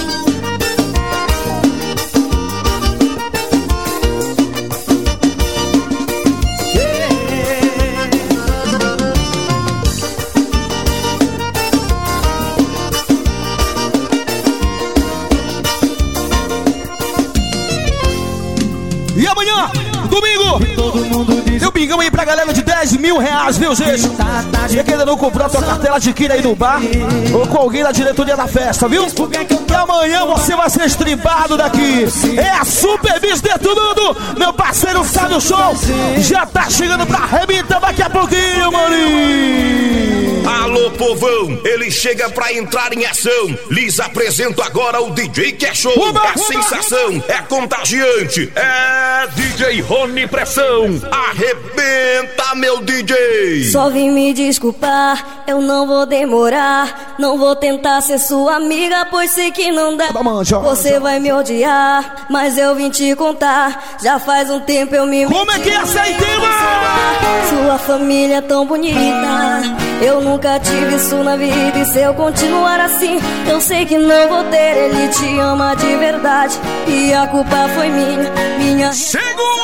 E amanhã, domingo, eu bingão aí pra galera de dez mil reais, viu, gente? Você que ainda não comprou a tua cartela, adquire aí no bar ou com alguém da diretoria da festa, viu? E amanhã você vai ser estribado daqui. É a Super Bis detonando. Meu parceiro Sábio Show já tá chegando pra arrebentar daqui a pouquinho, maninho. Alô, povão, ele chega pra entrar em ação. Lhes apresento agora o D J que é show. Uba, é uba. sensação, é contagiante. É D J Rony Pressão. Arrebenta, meu D J. Só vim me desculpar, eu não vou demorar. Não vou tentar ser sua amiga, pois sei que não dá. Você vai me odiar, mas eu vim te contar. Já faz um tempo eu me Como é que é essa aí, Sua família é tão bonita, eu nunca tive isso na vida. E se eu continuar assim, eu sei que não vou ter. Ele te ama de verdade e a culpa foi minha. Minha Segura!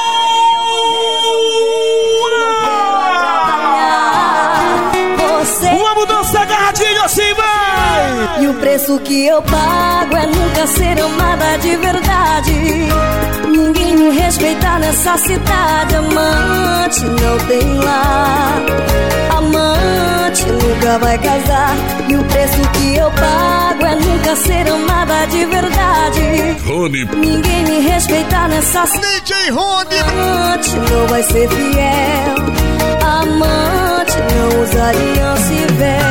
Você... Uma mudança agarradinho assim, vai! E o preço que eu pago é nunca ser amada de verdade. Ninguém me respeita nessa cidade. Amante não tem lá, amante nunca vai casar. E o preço que eu pago é nunca ser amada de verdade. Rony. Ninguém me respeita nessa cidade. D J Rony. Amante não vai ser fiel, amante não usa aliança e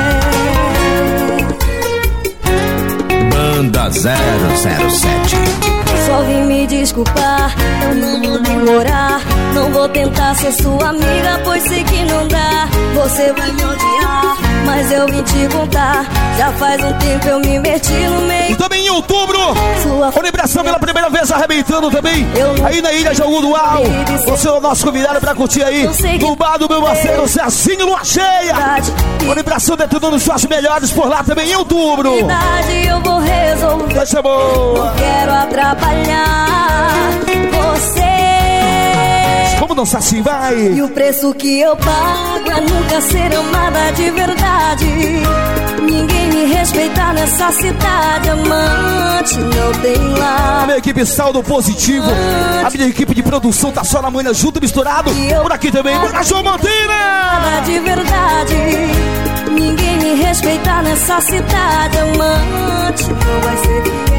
véu. Banda zero zero sete. Só vim me desculpar, eu não vou demorar. Não vou tentar ser sua amiga, pois sei que não dá. Você vai me odiar, mas eu vim te contar. Já faz um tempo eu me meti no meio. E também em outubro, Rony Pressão pela primeira vez arrebentando também. Aí na Ilha de Algodual. Você é o nosso convidado pra curtir aí. No bar do meu parceiro Cecinho, lua cheia. Rony Pressão detonando suas melhores por lá também em outubro. Eu vou resolver. Vai ser boa. Não quero atrapalhar você. Vamos dançar assim, vai. E o preço que eu pago é nunca ser amada de verdade. Ninguém me respeita nessa cidade. Amante não tem lá. A minha equipe Saldo Positivo. A minha equipe de produção tá só na manhã junto e misturado. Por aqui também, bora João Monteira. De verdade. Ninguém me respeita nessa cidade. Amante não vai ser fiel.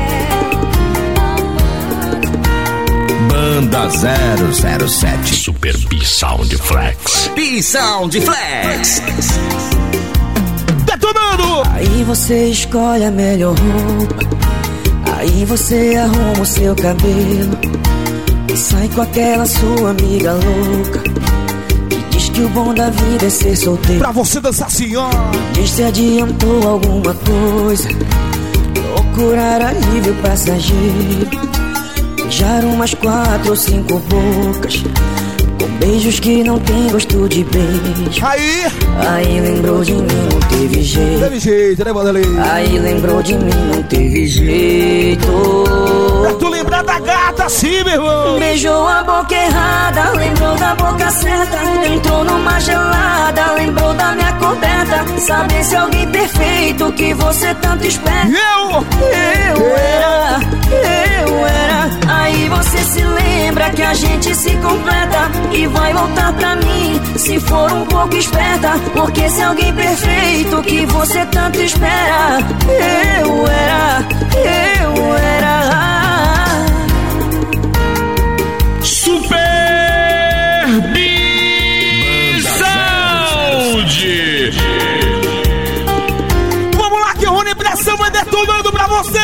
Banda zero zero sete Super B-Sound Flex. B-Sound Flex. Detonando! Aí você escolhe a melhor roupa. Aí você arruma o seu cabelo e sai com aquela sua amiga louca que diz que o bom da vida é ser solteiro. Pra você dançar assim, ó. Diz se adiantou alguma coisa, procurar alívio passageiro. Beijar umas quatro ou cinco bocas, com beijos que não tem gosto de beijo. Aí, aí lembrou de mim, não teve jeito. Teve jeito, né, Vanderlei? Aí lembrou de mim, não teve jeito. Pra tu lembrar da gata assim, meu irmão. Beijou a boca errada, lembrou da boca certa. Entrou numa gelada, lembrou da minha coberta. Saber se alguém perfeito que você tanto espera. Eu! Eu era, eu era. Aí você se lembra que a gente se completa e vai voltar pra mim se for um pouco esperta. Porque se alguém perfeito que você tanto espera. Eu era, eu era. Super B-Sound. Vamos lá que o Rony Pressão vai detonando pra você.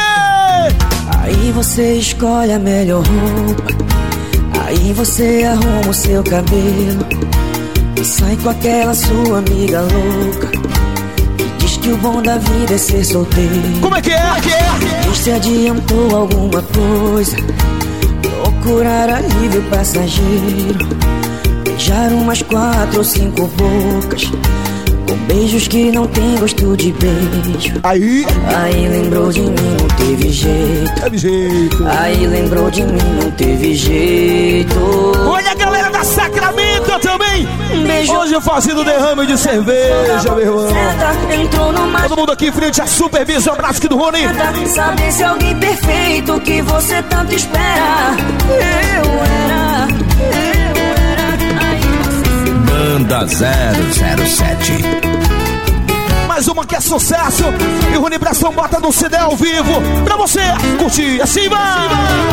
Aí você escolhe a melhor roupa. Aí você arruma o seu cabelo e sai com aquela sua amiga louca que diz que o bom da vida é ser solteiro. Como é que é? Como é que é? Diz se adiantou alguma coisa, procurar alívio passageiro. Beijar umas quatro ou cinco bocas, com beijos que não tem gosto de beijo. Aí, aí lembrou de mim, não teve jeito. Teve jeito. Aí lembrou de mim, não teve jeito. Olha a galera da Sacramento também. Beijo. Hoje eu fazendo derrame de cerveja, meu irmão. Entrou numa... Todo mundo aqui em frente a Super Bis, um abraço aqui do Rony. Saber se alguém perfeito que você tanto espera. Eu era, eu era. Banda zero zero sete. Mais uma que é sucesso. E o Rony Pressão bota no C D ao vivo pra você curtir. Assim vai.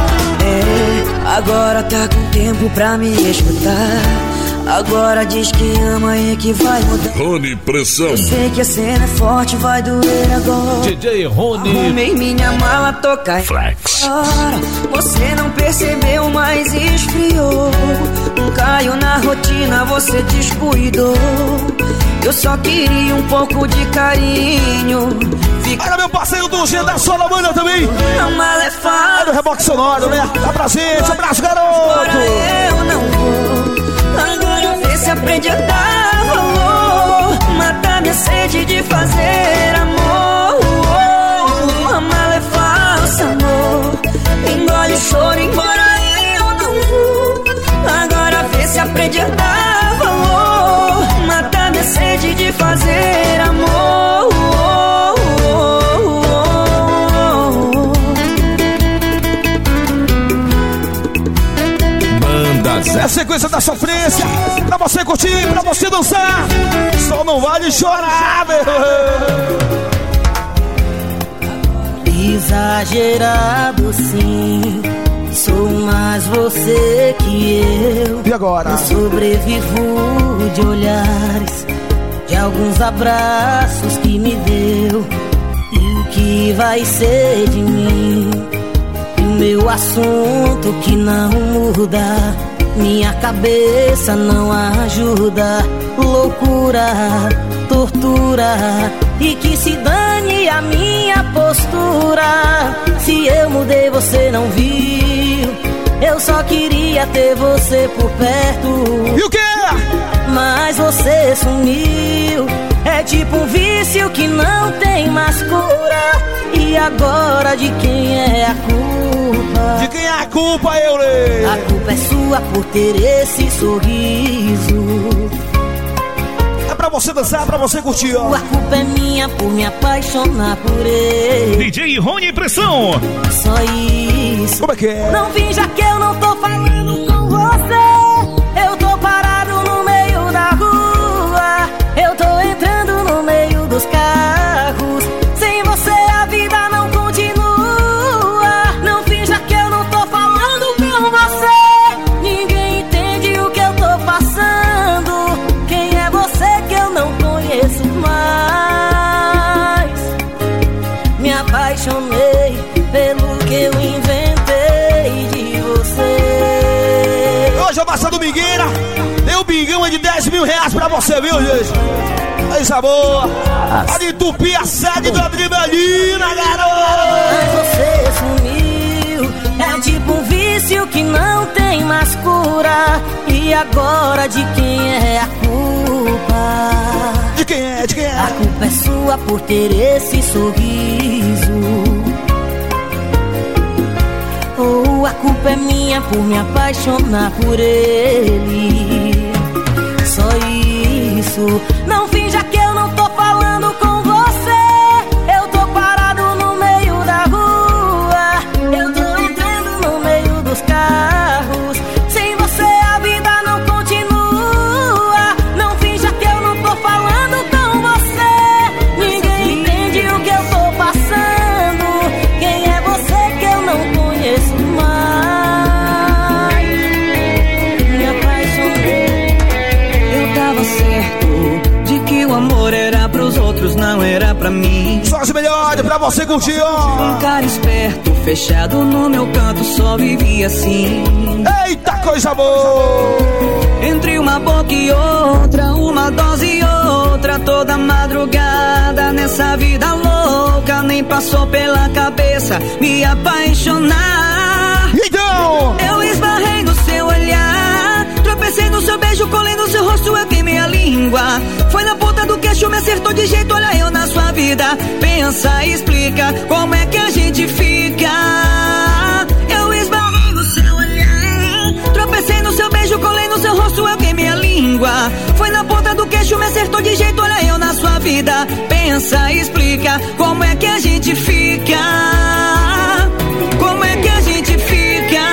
É, agora tá com tempo pra me escutar. Agora diz que ama e que vai mudar. Rony Pressão. Eu sei que a cena é forte, vai doer agora. D J Rony. Arrumei minha mala, tocar Flex. Agora, você não percebeu, mas esfriou. Não caiu na rotina, você descuidou. Eu só queria um pouco de carinho. Fica... Olha meu parceiro do G da Solamana também. A mala é fácil. Olha o reboque sonoro, né? Tá pra gente, abraço, garoto. Agora eu não vou. Agora vê se aprende a dar valor. Matar minha sede de fazer amor. A mala é falsa, amor. Engole o choro, embora eu não vou. Agora vê se aprende a dar valor. Matar minha sede de fazer amor. É a sequência da sofrência. Pra você curtir, pra você dançar. Só não vale chorar, meu. Exagerado sim, sou mais você que eu. E agora? Eu sobrevivo de olhares, de alguns abraços que me deu. E o que vai ser de mim? E o meu assunto que não muda. Minha cabeça não ajuda. Loucura, tortura. E que se dane a minha postura. Se eu mudei você não viu. Eu só queria ter você por perto. E o quê? Mas você sumiu. É tipo um vício que não tem mais cura. E agora de quem é a culpa? De quem é a culpa, Eurê? A culpa é sua por ter esse sorriso. É pra você dançar, é pra você curtir, ó. A culpa é minha por me apaixonar por ele. D J Rony Pressão. Só isso. Como é que é? Não finja que eu não tô falando com você. Eu tô parado no meio da rua. Eu tô entrando no meio dos carros. Sem você a vida não continua. Não finja que eu não tô falando com você. Ninguém entende o que eu tô passando. Quem é você que eu não conheço mais? Me apaixonei pelo que eu inventei de você. Hoje é massa domingueira. Deu um bingão de dez mil reais pra você, viu, gente? Coisa boa. Pode entupir a sede do Adrenalina, garoto. Mas você sumiu. É tipo um vício que não tem mais cura. E agora de quem é a culpa? De quem é? De quem é? A culpa é sua por ter esse sorriso. Ou a culpa é minha por me apaixonar por ele. Só isso. Não finja que eu não tô falando com você. Eu tô parado no meio da rua. Eu tô entrando no meio dos carros. Sem você a vida não continua. Não finja que eu não tô falando com você. Ninguém entende o que eu tô passando. Quem é você que eu não conheço mais? Me apaixonei. Eu tava certo de que o amor era pros outros, não era pra mim. Só as melhores pra você curtir, ó. Um cara esperto, fechado no meu canto, só vivia assim. Eita, coisa boa! Entre uma boca e outra, uma dose e outra, toda madrugada nessa vida louca. Nem passou pela cabeça me apaixonar. Então! Eu esbarrei no seu olhar, tropecei no seu beijo, colei no seu rosto, eu queimei a língua. Foi na ponta do queixo, me acertou de jeito, olha eu na sua vida. Pensa, explica, como é que a gente fica? Eu esbarrei no seu olhar, tropecei no seu beijo, colei no seu rosto, eu queimei a língua. Foi na ponta do queixo, me acertou de jeito, olha eu na sua vida. Pensa, explica, como é que a gente fica? Como é que a gente fica?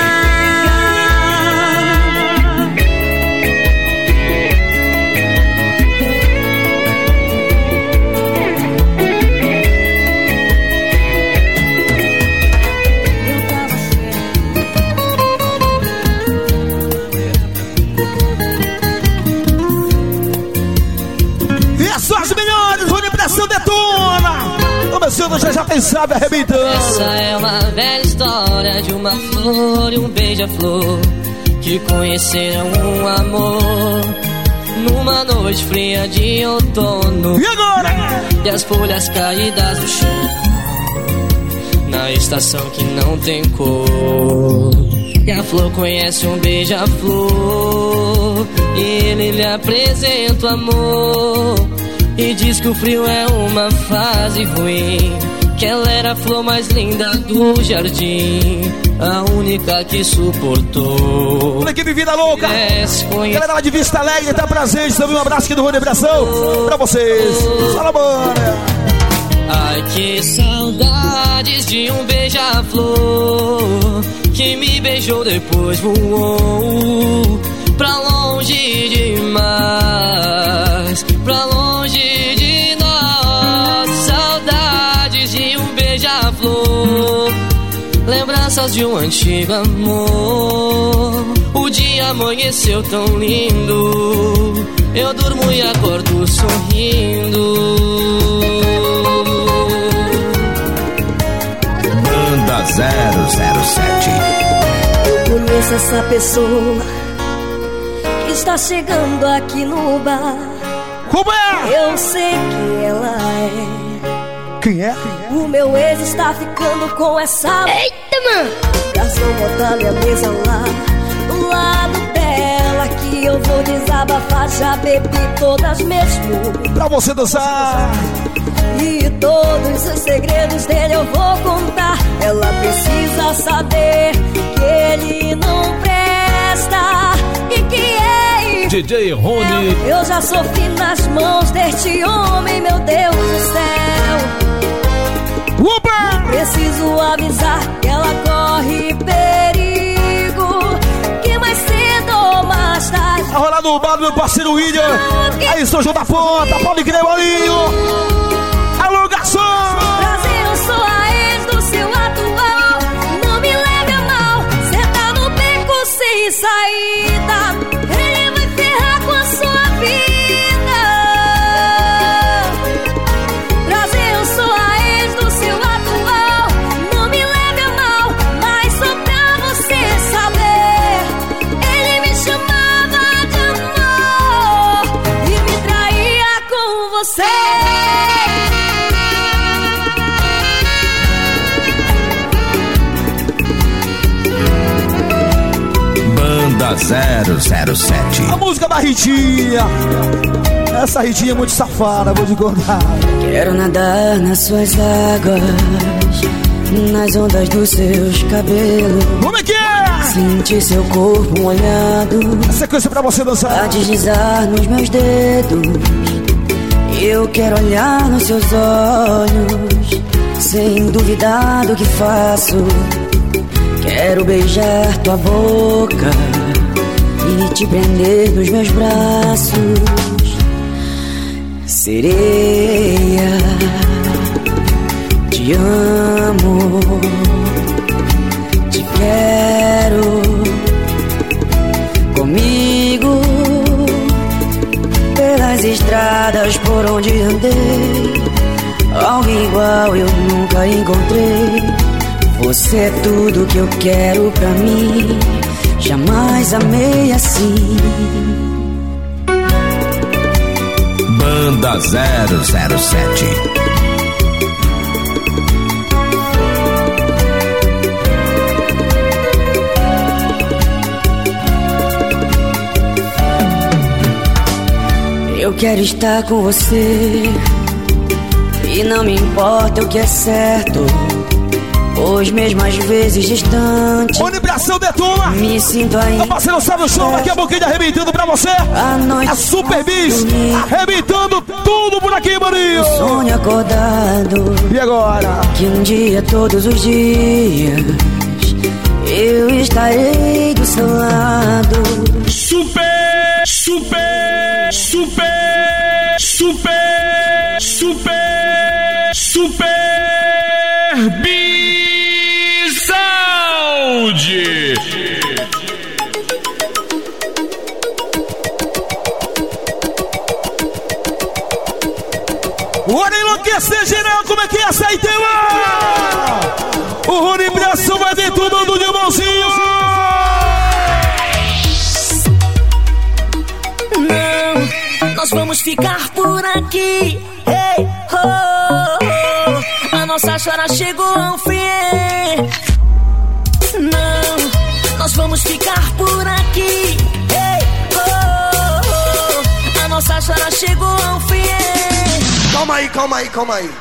Começando, já já tem sabe arrebentando. Essa é uma velha história de uma flor e um beija-flor que conheceram um amor numa noite fria de outono. E agora? E as folhas caídas do chão na estação que não tem cor. E a flor conhece um beija-flor e ele lhe apresenta o amor. E diz que o frio é uma fase ruim, que ela era a flor mais linda do jardim, a única que suportou. Olha que vivida louca! Galera lá de Vista Alegre tá presente também. Um abraço aqui do Rony Pressão pra vocês. Fala, bora! Ai, que saudades de um beija-flor que me beijou depois voou pra longe demais, pra longe de nós. Saudades de um beija-flor, lembranças de um antigo amor. O dia amanheceu tão lindo, eu durmo e acordo sorrindo. Banda zero zero sete. Eu conheço essa pessoa que está chegando aqui no bar. Como é? Eu sei que ela é. Quem é? O meu ex está ficando com essa. Eita, mano! Garçom, bota minha mesa lá do lado dela, que eu vou desabafar. Já bebi todas mesmo pra você dançar. E todos os segredos dele eu vou contar. Ela precisa saber que ele não presta e que é D J Rony. Eu já sofri nas mãos deste homem, meu Deus do céu. Opa! Preciso avisar que ela corre perigo, que mais cedo ou mais tarde. Tá rolando o bar do meu parceiro William. Aí, São João da Ponta, pode crer, Bolinho. Alô, garçom! Brasil, eu sou a ex do seu atual. Não me leve a mal, cê tá no beco sem saída. Ele vai ferrar com a sua vida. Brasil, eu sou a ex do seu atual. Não me leve a mal, mas só pra você saber, ele me chamava de amor e me traía com você. zero zero sete. A música da Ritinha. Essa Ritinha é muito safada, vou te contar. Quero nadar nas suas águas, nas ondas dos seus cabelos. Como é que é? Sentir seu corpo molhado, a sequência pra você dançar. A deslizar nos meus dedos. Eu quero olhar nos seus olhos, sem duvidar do que faço. Quero beijar tua boca e te prender nos meus braços. Sereia, te amo, te quero comigo pelas estradas por onde andei. Alguém igual eu nunca encontrei. Você é tudo que eu quero pra mim. Jamais amei assim. Banda zero zero sete. Eu quero estar com você e não me importa o que é certo, pois mesmo às vezes distante. Unibração detona. Me sinto ainda. Meu parceiro sabe o show, daqui a pouquinho arrebentando pra você. A noite. A Super Bis arrebentando tudo por aqui, maninho. Sonho acordado. E agora? Que um dia, todos os dias, eu estarei do seu lado. Super, super, super, super, super, super Bisound. Bora enlouquecer, geral, como é que é essa aí, tema? O Rony Bração vai detonando de mãozinho. Não, nós vamos ficar por aqui. Hey, oh, oh, a nossa chora chegou ao fim. Não, nós vamos ficar por aqui. Hey, oh, oh, a nossa chora chegou ao fim. Calma aí, calma aí, calma aí.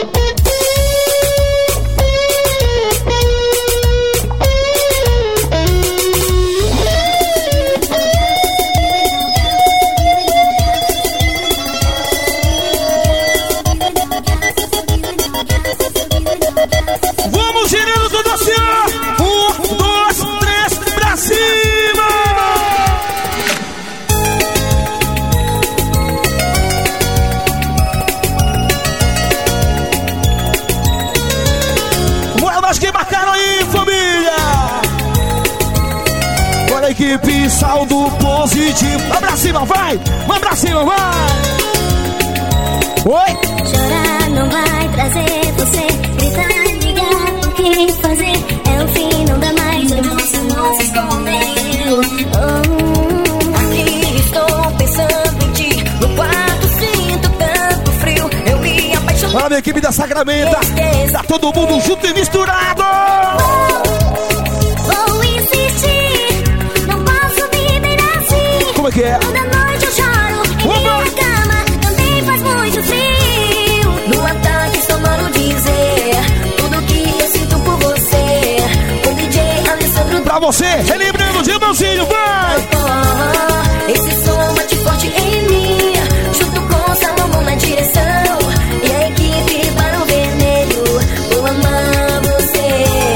Vamos girando tudo assim, ó. Um, dois, três, pra cima! Bora nós que marcaram aí, família! Bora, equipe, saldo positivo. Vai pra cima, vai! Vai pra cima, vai! Oi! Chorar não vai trazer você. Gritar, ligar, o que fazer? É o fim, não dá mais. Eu não se não se escondeu. Oh, aqui estou pensando em ti. No quarto Olha a equipe da Sacramento. Tá todo mundo junto e misturado. Vou insistir, não posso viver assim. Como é que é? Toda noite eu choro em minha cama, também faz muito frio. No ataque estou mano dizer tudo que eu sinto por você. O D J Alessandro. Pra você, relembrando de mãozinho, vai! Esse som bate forte em mim, junto com o Salomão na direção. E a equipe Barão Vermelho, vou amar você.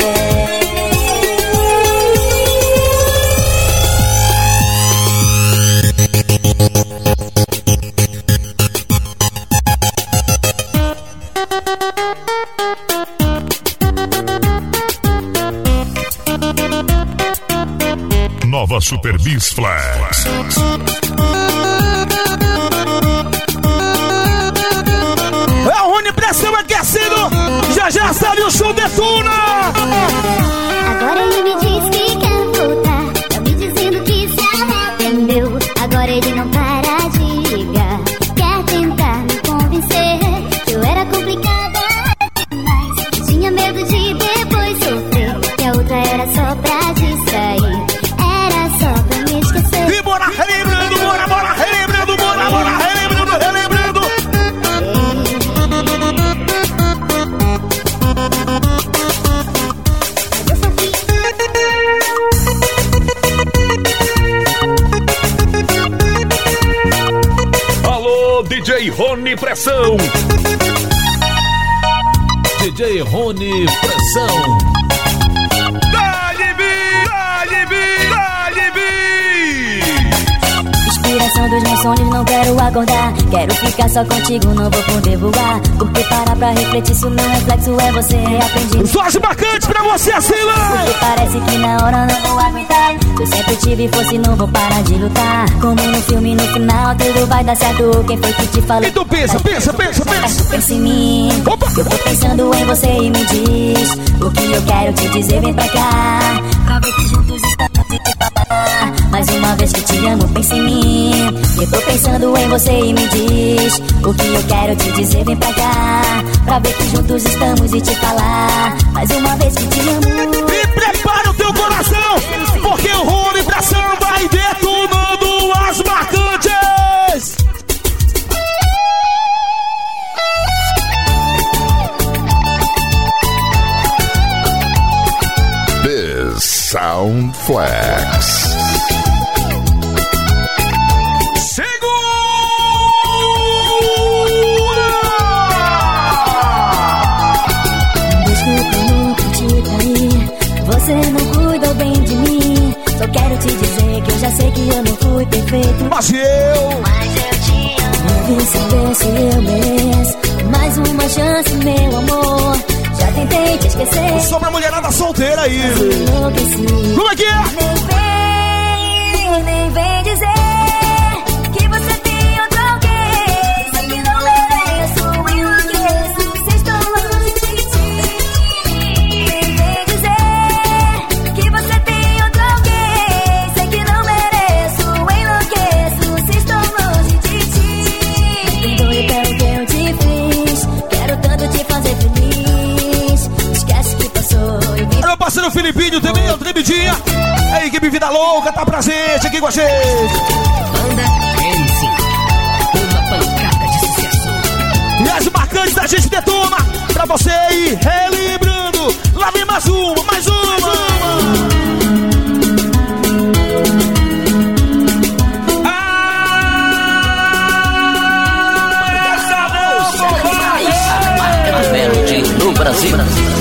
Nova Super Bis Flex. É o Rony Pressão aquecido. Já já sabe o show detona. Agora ele me diz que quer voltar, tá me dizendo que se arrependeu. Agora ele não para de ligar, quer tentar me convencer que eu era complicada demais, que tinha medo de depois sofrer, que a outra era só pra distrair, era só pra me esquecer. E bora relembrando, bora, bora relembrando, bora, bora relembrando, relembrando. Alô, D J Rony Pressão. D J Rony Pressão. Dá-lhe bi, dá-lhe bi, dá-lhe bi. Inspiração dos meus sonhos, não quero acordar. Quero ficar só contigo, não vou poder voar. Porque parar pra refletir, isso não é reflexo, é você. Aprendi. Sorte bacante pra você, assim, Porque parece que na hora não vou aguentar. Se eu sempre tive força e não vou parar de lutar. Como no filme, no final, tudo vai dar certo. Quem foi que te falou? Então pensa, pensa, pensa, pensa. Pensa em mim. Opa. Eu tô pensando em você e me diz o que eu quero te dizer, vem pra cá. Pra ver que juntos estamos e te falar. Mais uma vez que te amo, pensa em mim. Eu tô pensando em você e me diz o que eu quero te dizer, vem pra cá. Pra ver que juntos estamos e te falar. Mais uma vez que te amo. E prepara o teu coração, porque o Rony Pressão vai detonando as marcantes. Biz Sound Flex. Você não cuidou bem de mim. Só quero te dizer que eu já sei que eu não fui perfeito. Mas eu Mas eu te amo. Eu vim saber se eu mereço mais uma chance, meu amor. Já tentei te esquecer. Só pra mulherada solteira aí. Enlouqueci. Como é que é? Nem vem, nem vem dizer que você tem outro alguém. Sei que não mereço, enlouqueço. Se estou longe de ti. Nem vem dizer que você tem outro alguém. Sei que não mereço, enlouqueço. Se estou longe de ti. Perdoe pelo que eu te fiz. Quero tanto te fazer feliz. Esquece que passou. Eu vim. Meu parceiro Filipinho também, o Tremidinha. A equipe Vida Louca tá presente aqui com a gente. Banda M C, uma pancada de sucesso. E as marcantes da gente detona pra você ir relembrando. Lá vem mais uma, mais uma. Ah, essa A marca do Melody no Brasil.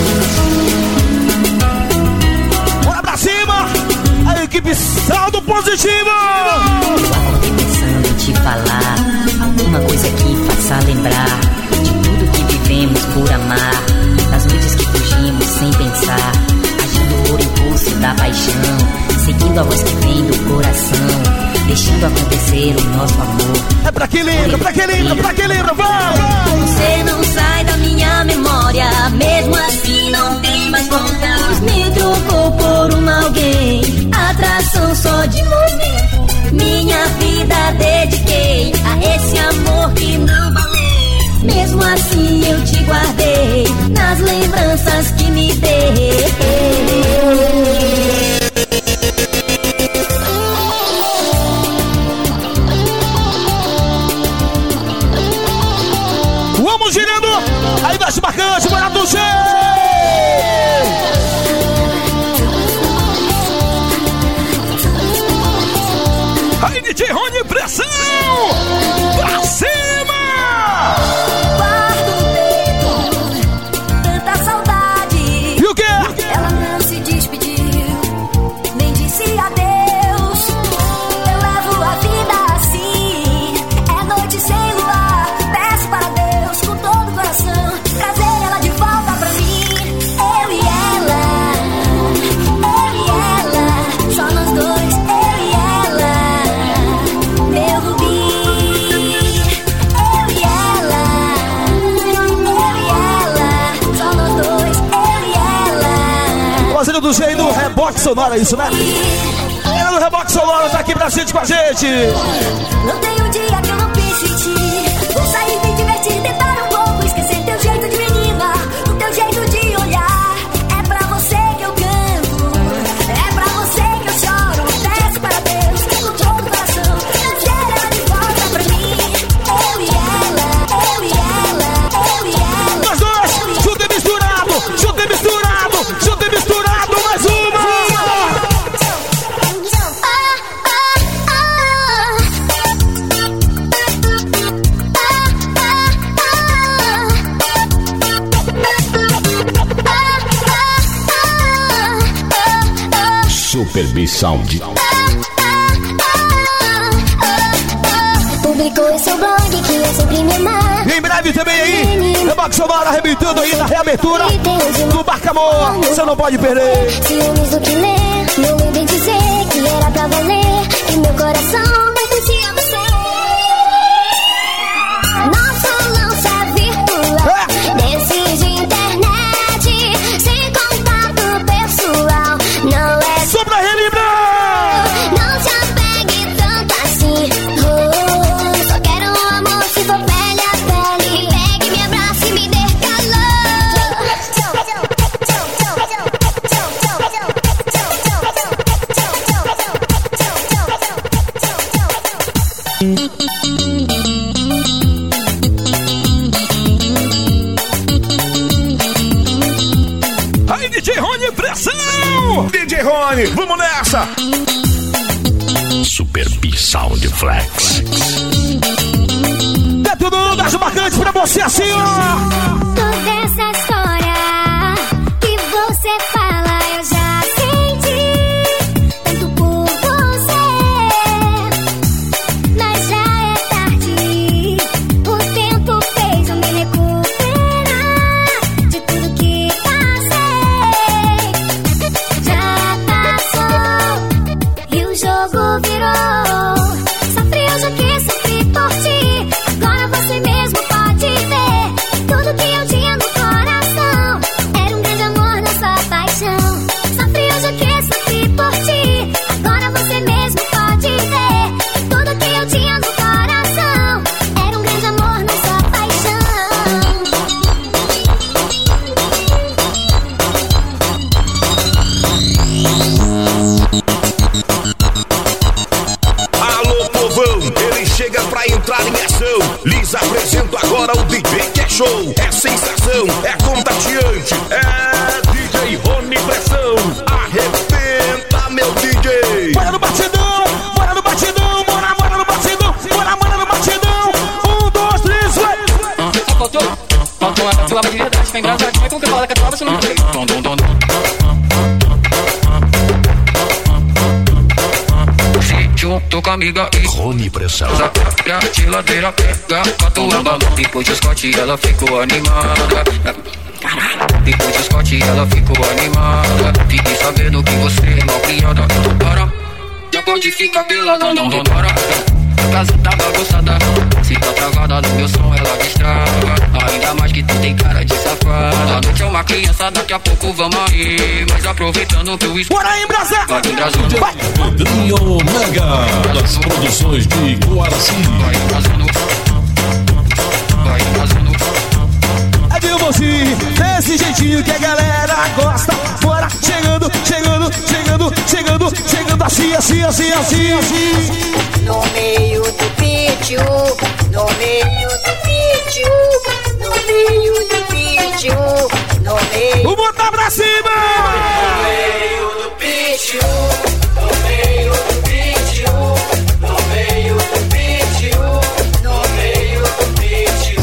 Bora pra cima. A equipe Saldo Positivo. Eu acordei pensando em te falar alguma coisa que faça lembrar de tudo que vivemos por amar, das noites que fugimos sem pensar, agindo por impulso da paixão, seguindo a voz que vem do coração, deixando acontecer o nosso amor. É pra quem lembra, pra quem lembra, pra quem lembra, vai! Você não sai da minha memória, mesmo assim não tem mais volta. Me trocou por um alguém, atração só de momento. Minha vida dediquei a esse amor que não valeu. Mesmo assim eu te guardei nas lembranças que me dei. Vamos girando, aí desce marcante, bora do G. Aí D J Rony, pressão, pra cima. Quarto peito, tanta saudade. E o quê? Ela não se despediu, nem disse adeus. Eu levo a vida assim, é noite sem luar. Peço para Deus com todo o coração trazer ela de volta pra mim. Eu e ela, eu e ela, só nós dois, eu e ela, meu rubi. Eu e ela, eu e ela, só nós dois, eu e ela. Fazendo do jeito do reboque sonoro, é isso, né? Ela do reboque sonoro tá aqui pra gente com a gente. Não tem um dia que eu não pense em ti. Vou sair, me divertir, tentar um pouco, esquecer teu jeito de menina, o teu jeito de olhar. É pra você que eu canto, é pra você que eu choro. Peço para Deus, com todo o coração, trazer ela de volta pra mim. Eu e ela, eu e ela, eu e ela. Nós dois, junto e misturado, junto e misturado, junto e misturado, mais uma. Super B Sound. Publicou em seu blog que eu sempre me amar. E em breve também aí, reboque sonoro arrebentando aí na reabertura do Barca Amor. Você não pode perder. Ciúmes do que ler, não lembro em dizer que era pra valer, que meu coração pertencia a você. Nosso lança virtual, desses de internet, sem contato pessoal, não é só pra relembrar. Não se apegue tanto assim, oh, só quero um amor se for pele a pele. Pegue, me abrace e me dê Aí D J Rony, pressão. D J Rony, vamos nessa. Super B Sound Flex. É tudo das marcantes pra você assim, ó. Toda essa história que você fala eu já senti, tanto por você, mas já é tarde. O tempo fez eu me recuperar de tudo que passei. Já passou e o jogo virou. Sofri, eu já quis sofrer por ti. Agora você mesmo pode ver. Tudo que eu tinha no coração era um grande amor, nossa paixão. Sofri, eu já quis sofrer por ti. Agora você mesmo pode ver. Tudo que eu tinha no coração era um grande amor, nossa paixão. Alô, povão, ele chega pra entrar em ação. Lhes apresento agora o D J que é show. É sensação, é contagiante. É D J Rony Pressão. Arrebenta, meu D J. Bora no batidão, bora no batidão, bora, bora no batidão, bora, bora no batidão. Um, dois, três, vai. Só faltou, faltou uma tua de verdade. Tá engraçadinho, é como que fala que a tua você não me fez. Dom, dom, dom, dom. Junto com a amiga e Rony Pressão. a geladeira pega com a tua balão. Depois de Scott ela ficou animada. Depois de Scott ela ficou animada. Fiquei sabendo que você é mal criada. Para, já pode ficar pelada. Não, não, para. A casa tá bagunçada. Se tá travada no meu som ela destrava. Ainda mais que tu tem cara de safada. A noite é uma criança, daqui a pouco vamos aí. Mas aproveitando que o bora aí, Brasa! Vai em Brasil. Pedrinho Mega, das produções de Coaraci. Vai em Brasil. Vai em Brasil. É vivo jeitinho que a galera gosta. Bora, chegando, chegando, chegando, chegando, chegando assim, assim, assim, assim, assim. No meio do vídeo, no meio do vídeo, no meio do vídeo, no meio. Vou botar pra cima! No meio do vídeo, no meio do vídeo, no meio do vídeo, no meio do vídeo.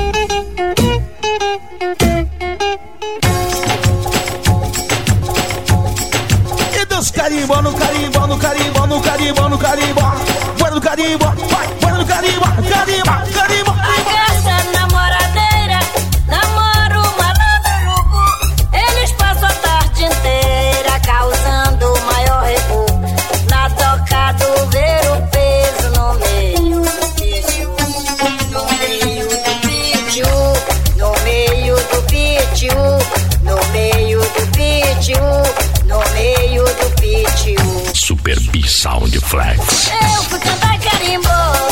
E dos carimbo, no carimbo, no carimbo, no carimbo, no carimbo. Bora no carimbo, vai, bora no carimbo, carimbo, carimbo. A gata namoradeira, namora o malandro urubu. Eles passam a tarde inteira causando o maior rebu. Na toca do ver o peso no meio do vídeo, no meio do vídeo, no meio do vídeo, no meio do vídeo, no meio do vídeo. Super B-Sound Flex. Eu fui cantar carimbo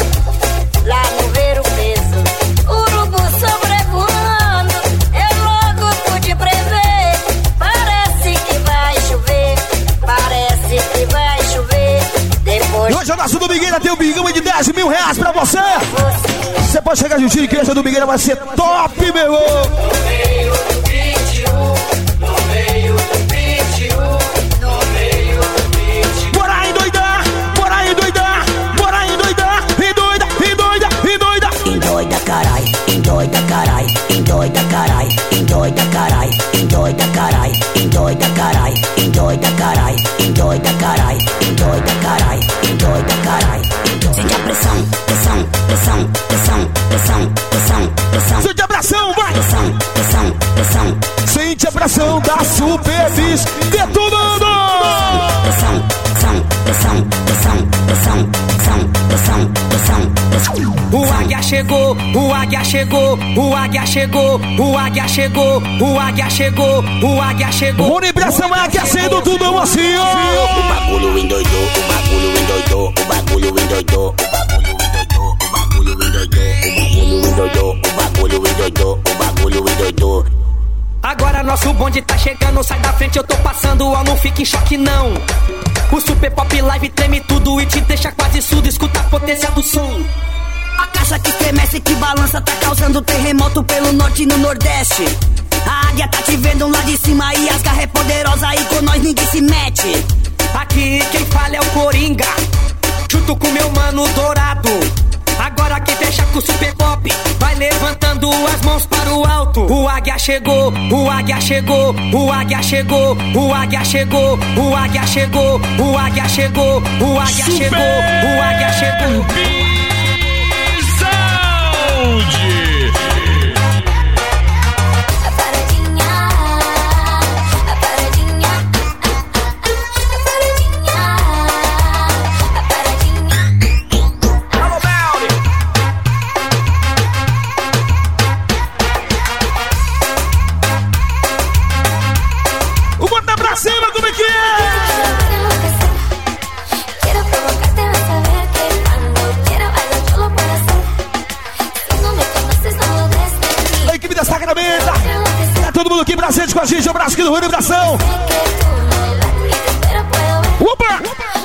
lá no ver o peso, urubu sobrevoando. Eu logo pude prever. Parece que vai chover, parece que vai chover. Depois. E hoje a nossa do Miguel tem um bigão de dez mil reais pra você. Você pode chegar juntinho que essa do Miguel vai ser top, meu irmão. No meio do vídeo, no meio do vídeo, no meio do vídeo. Bora endoidar, bora endoidar, bora endoidar, endoida, endoida, endoida. Endoida carai, endoida carai, endoida carai, endoida carai, endoida carai, endoida carai, endoida carai, endoida carai, endoida carai, endoida carai. Sente a pressão, pressão, pressão, pressão, pressão, pressão, pressão. Sente a pressão, vai! Pressão, pressão, pressão. Sente a pressão da Super Bis detonando! Pressão, pressão, pressão, pressão, pressão, pressão, pressão, pressão, pressão. O águia chegou, o águia chegou, o águia chegou, o águia chegou, o águia chegou, o águia chegou. Rony Pressão vai aquecendo tudo assim, ó! O bagulho endoidou, o bagulho endoidou, o bagulho endoidou, o bagulho endoidou, o bagulho endoidou, o bagulho endoidou, o bagulho endoidou. Agora nosso bonde tá chegando, sai da frente, eu tô passando, ó, não fique em choque não. O Super Pop Live treme tudo e te deixa quase surdo, escuta a potência do som. A caixa que estremece, que balança, tá causando terremoto pelo norte e no nordeste. A águia tá te vendo lá de cima e as garras é poderosa, aí com nós ninguém se mete. Aqui quem fala é o Coringa, junto com meu mano Dourado. Agora quem fecha com o Super Pop vai levantando as mãos para o alto. O águia chegou, o águia chegou, o águia chegou, o águia chegou, o águia chegou, o águia chegou, o águia chegou, o águia chegou. Aqui presente com a gente, o abraço aqui do Rony Pressão. Opa!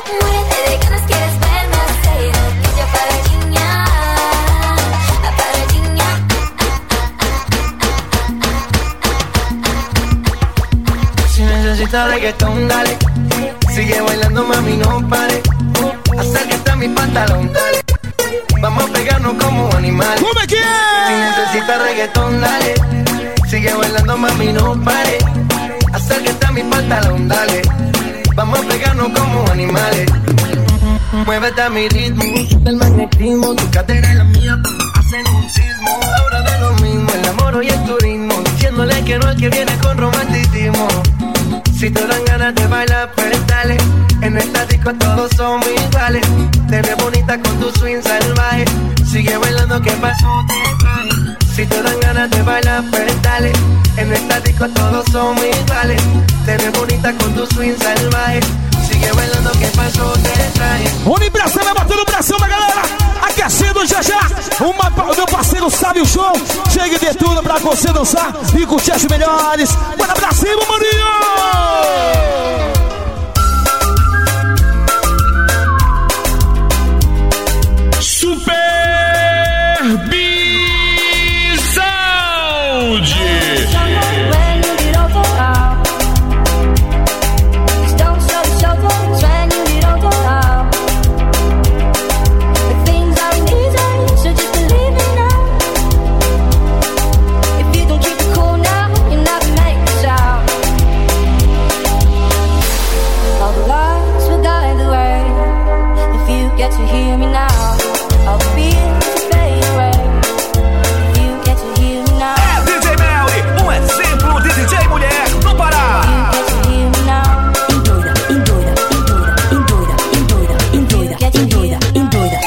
Si necesitas reggaetón, dale. Sigue bailando, mami, no pare. Acércate a mi pantalón, dale. Vamos a pegarnos como animales. ¿Cómo es que? Si necesitas reggaetón, dale. Sigue bailando, mami, no pare. Acércate a mi pantalón, dale. Vamos a pegarnos como animales. Muévete a mi ritmo, del magnetismo. Tu cadera y la mía hacen un sismo. Ahora de lo mismo, el amor y el turismo. Diciéndole que no al que viene con romanticismo. Si te dan ganas de bailar, pues dale. En esta disco todos somos iguales. Te ves bonita con tu swing salvaje. Sigue bailando, ¿qué pasó? Te trae. Si te dan ganas de bailar, pues dale. En esta disco todos somos iguales. Te ves bonita con tu swing salvaje. Sigue bailando, ¿qué pasó? Te traje. Rony Pressão vai batendo pressão na galera. Aquecendo já já. Uma, meu parceiro sabe o show. Chega de tudo pra você dançar e curtir as melhores. Bora pra cima, maninho! Super B-Sound! Get to hear me now. I'll be to fade away. You get to hear me now. É D J Melly, um exemplo de D J mulher no Pará. You get to hear me now. Endoida, endoida, endoida, endoida, endoida, endoida, endoida, endoida.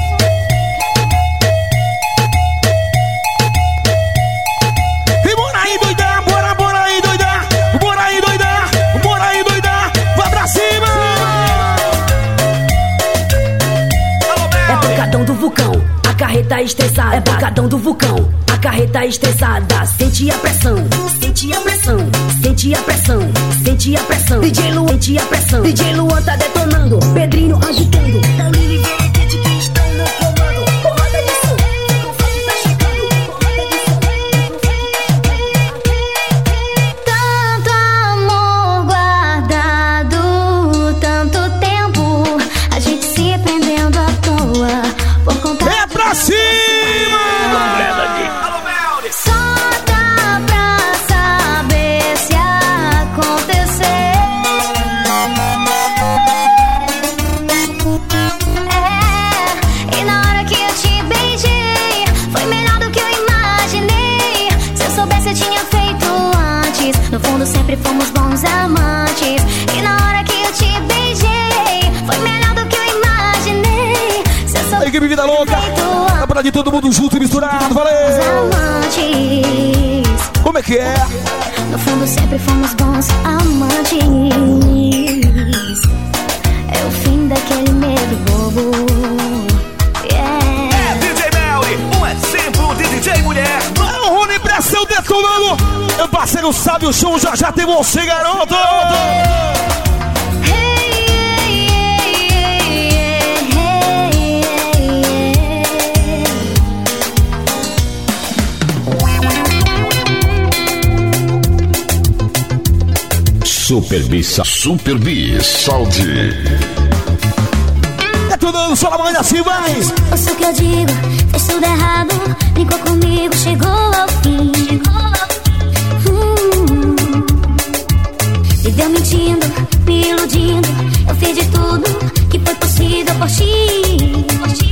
E bora aí doidar, bora, bora aí doidar, bora aí doidar, bora aí doidar, vai pra cima! É pancadão do vulcão, a carreta estressada. É pancadão do vulcão, a carreta estressada. Sente a pressão, sente a pressão, sente a pressão, sente a pressão. D J Luan, sente a pressão. D J Luan tá detonando, Pedrinho agitando. Danilo e Veracete que estão no comando. Porrada de som, o confete tá chegando. Porrada de som, o confete tá chegando. Tanto amor guardado, tanto tempo, a gente se prendendo à toa por conta. É pra cima! Só dá pra saber se acontecer. É, e na hora que eu te beijei, foi melhor do que eu imaginei. Se eu soubesse eu tinha feito antes. No fundo sempre fomos bons amantes. E na hora que eu te beijei, foi melhor do que eu imaginei. Se eu A soubesse equipe Vida Louca, tá pra de todo mundo junto e misturado, valeu! amantes. Como é que é? No fundo sempre fomos bons amantes. É o fim daquele medo bobo. Yeah. É D J Melly, um exemplo de D J mulher. O Rony Pressão detonando. Meu parceiro sabe o show, já já tem você, garoto! Super B-Sound. Super B-Sound. Detonando, só na manhã assim, vai! Ouça o que eu digo, fez tudo errado. Brincou comigo, chegou ao fim. Hum. Viveu mentindo, me iludindo. Eu fiz de tudo que foi possível por ti.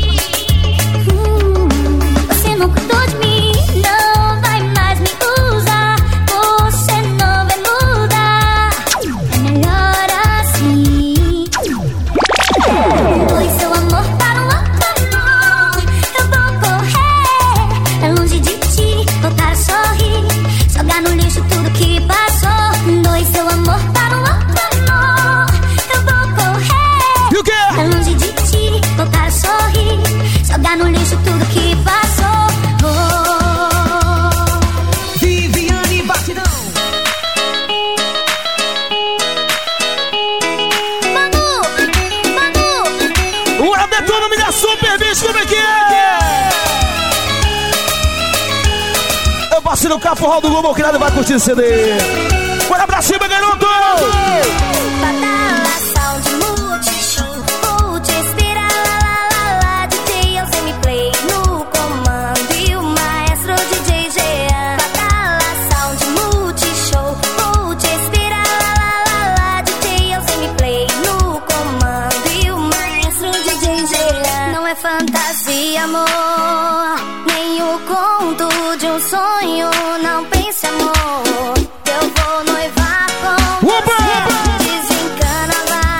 Hum. Você não cuidou de mim, não vai mais me usar. Você não vai mudar. É melhor assim. Doe seu amor para um outro amor. Eu vou correr, é longe de ti, voltar a sorrir, jogar no lixo tudo que passou. Doe seu amor para um outro amor. Eu vou correr, e o quê? é longe de ti, voltar a sorrir, jogar no lixo tudo que passou. Oh. Viviane Batidão. Manu, Manu. O Detona me dá super bicho, como é que é? Eu passei no carro forró do Globo, que nada vai curtir esse C D. Bora pra cima, garoto! Badalação de multishow, multi inspira, lá, lá, lá, lá. D J Alzheimer Play no comando e o maestro D J Jean. Badalação de multishow, multi inspira, lá, lá, lá, lá. D J Alzheimer Play no comando e o maestro D J Jean. Não é fantasia, amor, nem o conto de um sonho. Não pense, amor, eu vou noivar com Opa! você. Desencana, vai.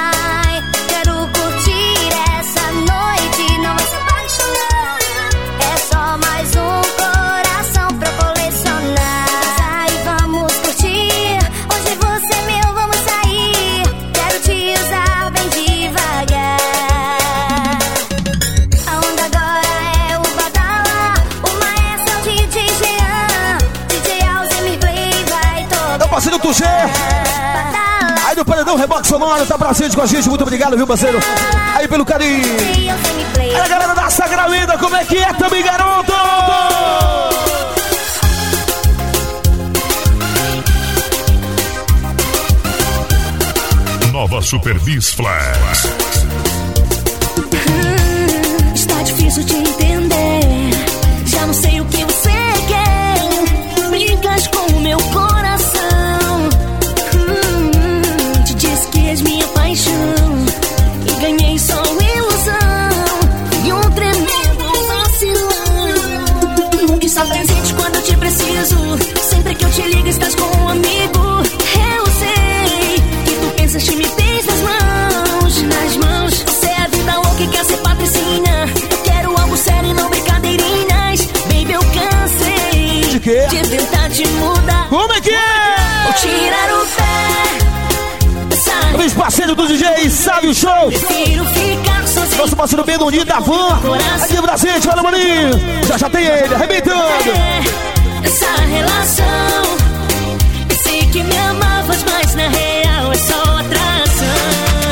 parceiro Tuxê. Aí do Paredão Reboque Sonoro, tá presente com a gente. Muito obrigado, viu, parceiro? Aí pelo carinho. Aí a galera da Sagralida, como é que é também, garoto? Nova Super Bis Flash. Hum, está difícil de entender. Já não sei o que você quer. Brigas com o meu coração. Hum, te disse que és minha paixão e ganhei só ilusão e um tremendo vacilão. Nunca está presente quando eu te preciso. Sempre que eu te ligo estás com um amigo. Eu sei que tu pensas que me tens nas mãos, nas mãos. Você é a vida louca e quer ser patricinha. Eu quero algo sério e não brincadeirinhas. Baby, eu cansei de, quê? de tentar te mudar. Como é que é? Vou tirar o pé. Os parceiros do D J Sabe o Show. Prefiro ficar sozinho. Nosso parceiro Benuninho da Van. Aqui no Brasil, fala, maninho. Já já tem ele, arrebentando. É, essa relação. Pensei que me amavas, mas na real é só atração.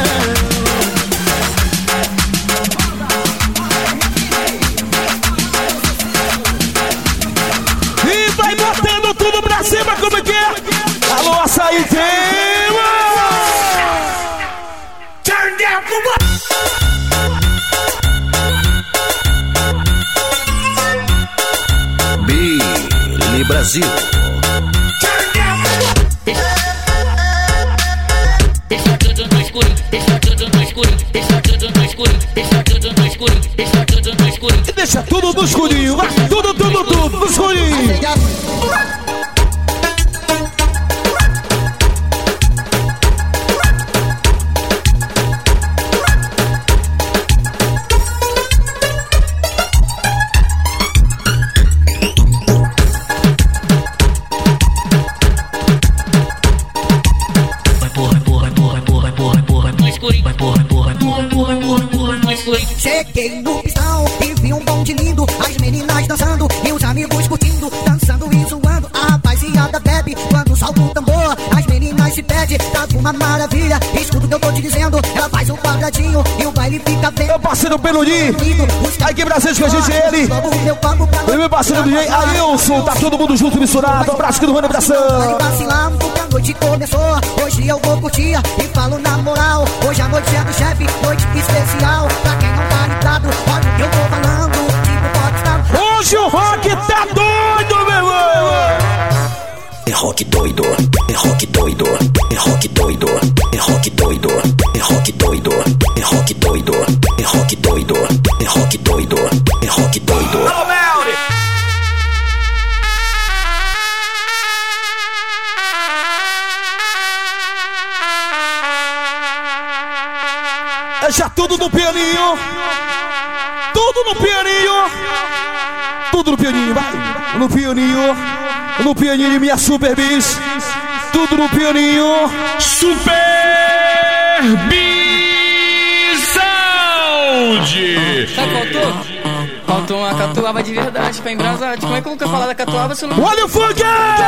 E vai botando tudo pra cima, como é que é? Alô, açaí, tema! Turn down for what? Billy Brasil. Deixa tudo no escuro, deixa tudo no escuro, deixa tudo no escuro, deixa tudo no escuro, deixa tudo no escuro. Deixa tudo no escurinho, vai tudo, tudo, tudo no escurinho. Cheguei no pistão e vi um bonde lindo, as meninas dançando e os amigos curtindo, dançando e zoando. A rapaziada bebe quando salta o tambor, as meninas se pedem, tá uma maravilha. Escuta o que eu tô te dizendo, ela faz um quadradinho e o baile fica bem. Meu parceiro Benuninho, aqui presente com a gente ele. E meu parceiro D J Ailson, tá todo mundo junto misturado. Um abraço aqui do Rony Abração. Vacilamos porque a noite começou, hoje eu vou curtir e falo na moral. Hoje a noite é do chefe, noite especial. Pra quem não tá ligado, olha o que eu tô falando. Tipo popstar. Hoje o rock tá doido, meu irmão. É rock doido, é rock doido, é rock doido, é rock doido, é rock doido, é rock doido, é rock doido, é rock doido, é rock doido. Deixa tudo no pianinho. Tudo no pianinho. Tudo no pianinho, vai. No pianinho. No pianinho, minha Super Bis. Tudo no pianinho. Super Bis Sound. Sabe qual faltou? Faltou uma catuaba de verdade pra embrasar. Como é que eu nunca falar da catuaba se eu não... Olha o funk!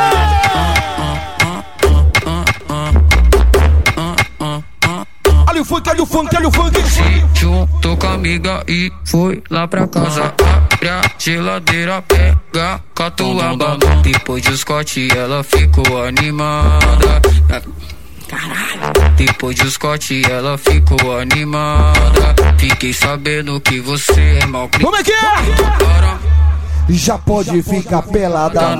Olha o funk, olha o funk, olha o funk. Se juntou com a amiga e foi lá pra casa. Abre a geladeira, pega catuaba. Depois do Scott ela ficou animada. Caralho. Depois do Scott ela ficou animada. Fiquei sabendo que você é mal. Como é que é? Já pode ficar pelada. A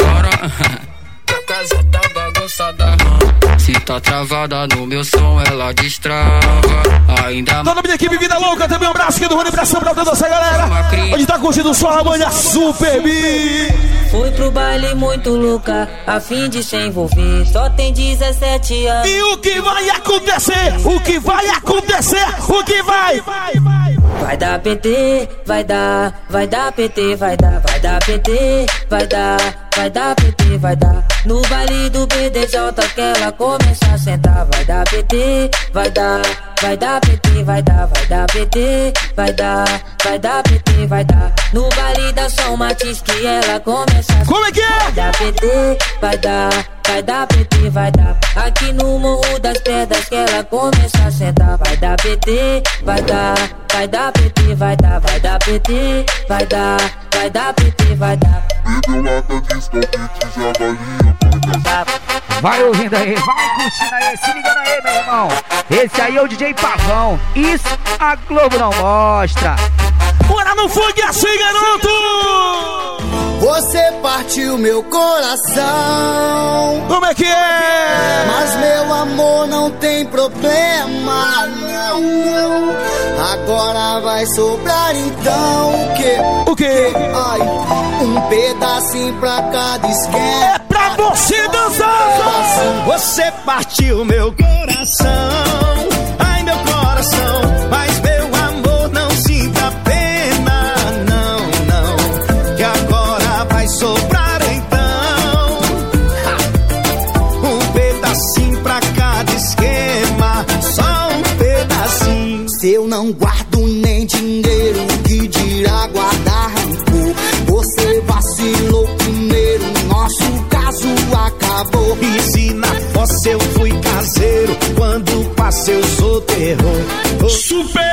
casa tá bagunçada. Se tá travada no meu som, ela destrava. Ainda toda a minha equipe Vida Louca, também um abraço aqui do Rony Pressão pra toda essa galera. Onde tá curtindo só a manhã Super B. Fui pro baile muito louca, a fim de se envolver. Só tem dezessete anos. E o que vai acontecer? O que vai acontecer? O que vai? Vai dar P T, vai dar, vai dar P T, vai dar, vai dar P T, vai dar, vai dar P T, vai dar. No baile do B D J que ela começa a sentar. Vai dar P T, vai dar, vai dar P T, vai dar, vai dar P T, vai dar, vai dar P T, vai dar. No baile da São Matiz que ela começa a sentar. Como é que é? Vai dar P T, vai dar, vai dar P T, vai dar. Aqui no Morro das Pedras que ela começa a sentar. Vai dar P T, vai dar, vai dar P T, vai dar, vai dar P T, vai dar, vai dar P T, vai dar. Vai ouvindo aí, vai curtindo aí, se ligando aí, meu irmão. Esse aí é o D J Pavão, isso a Globo não mostra. Bora no fogo assim, garoto! Você partiu meu coração. Como é que é? Mas meu amor não tem problema, não, não. Agora vai sobrar então o quê? O quê? Ai, um pedacinho pra cada esquema. É pra você dançar! Você partiu meu coração. Ai, meu coração. Mas meu amor não sinta pena, não, não. Que agora vai sobrar então um pedacinho pra cada esquema. Só um pedacinho. Se eu não guardo nem dinheiro, que dirá guardar rancor? Você vacilou primeiro, nosso caso acabou. E se na fossa eu fui caseiro, quando passei eu sou terror. Super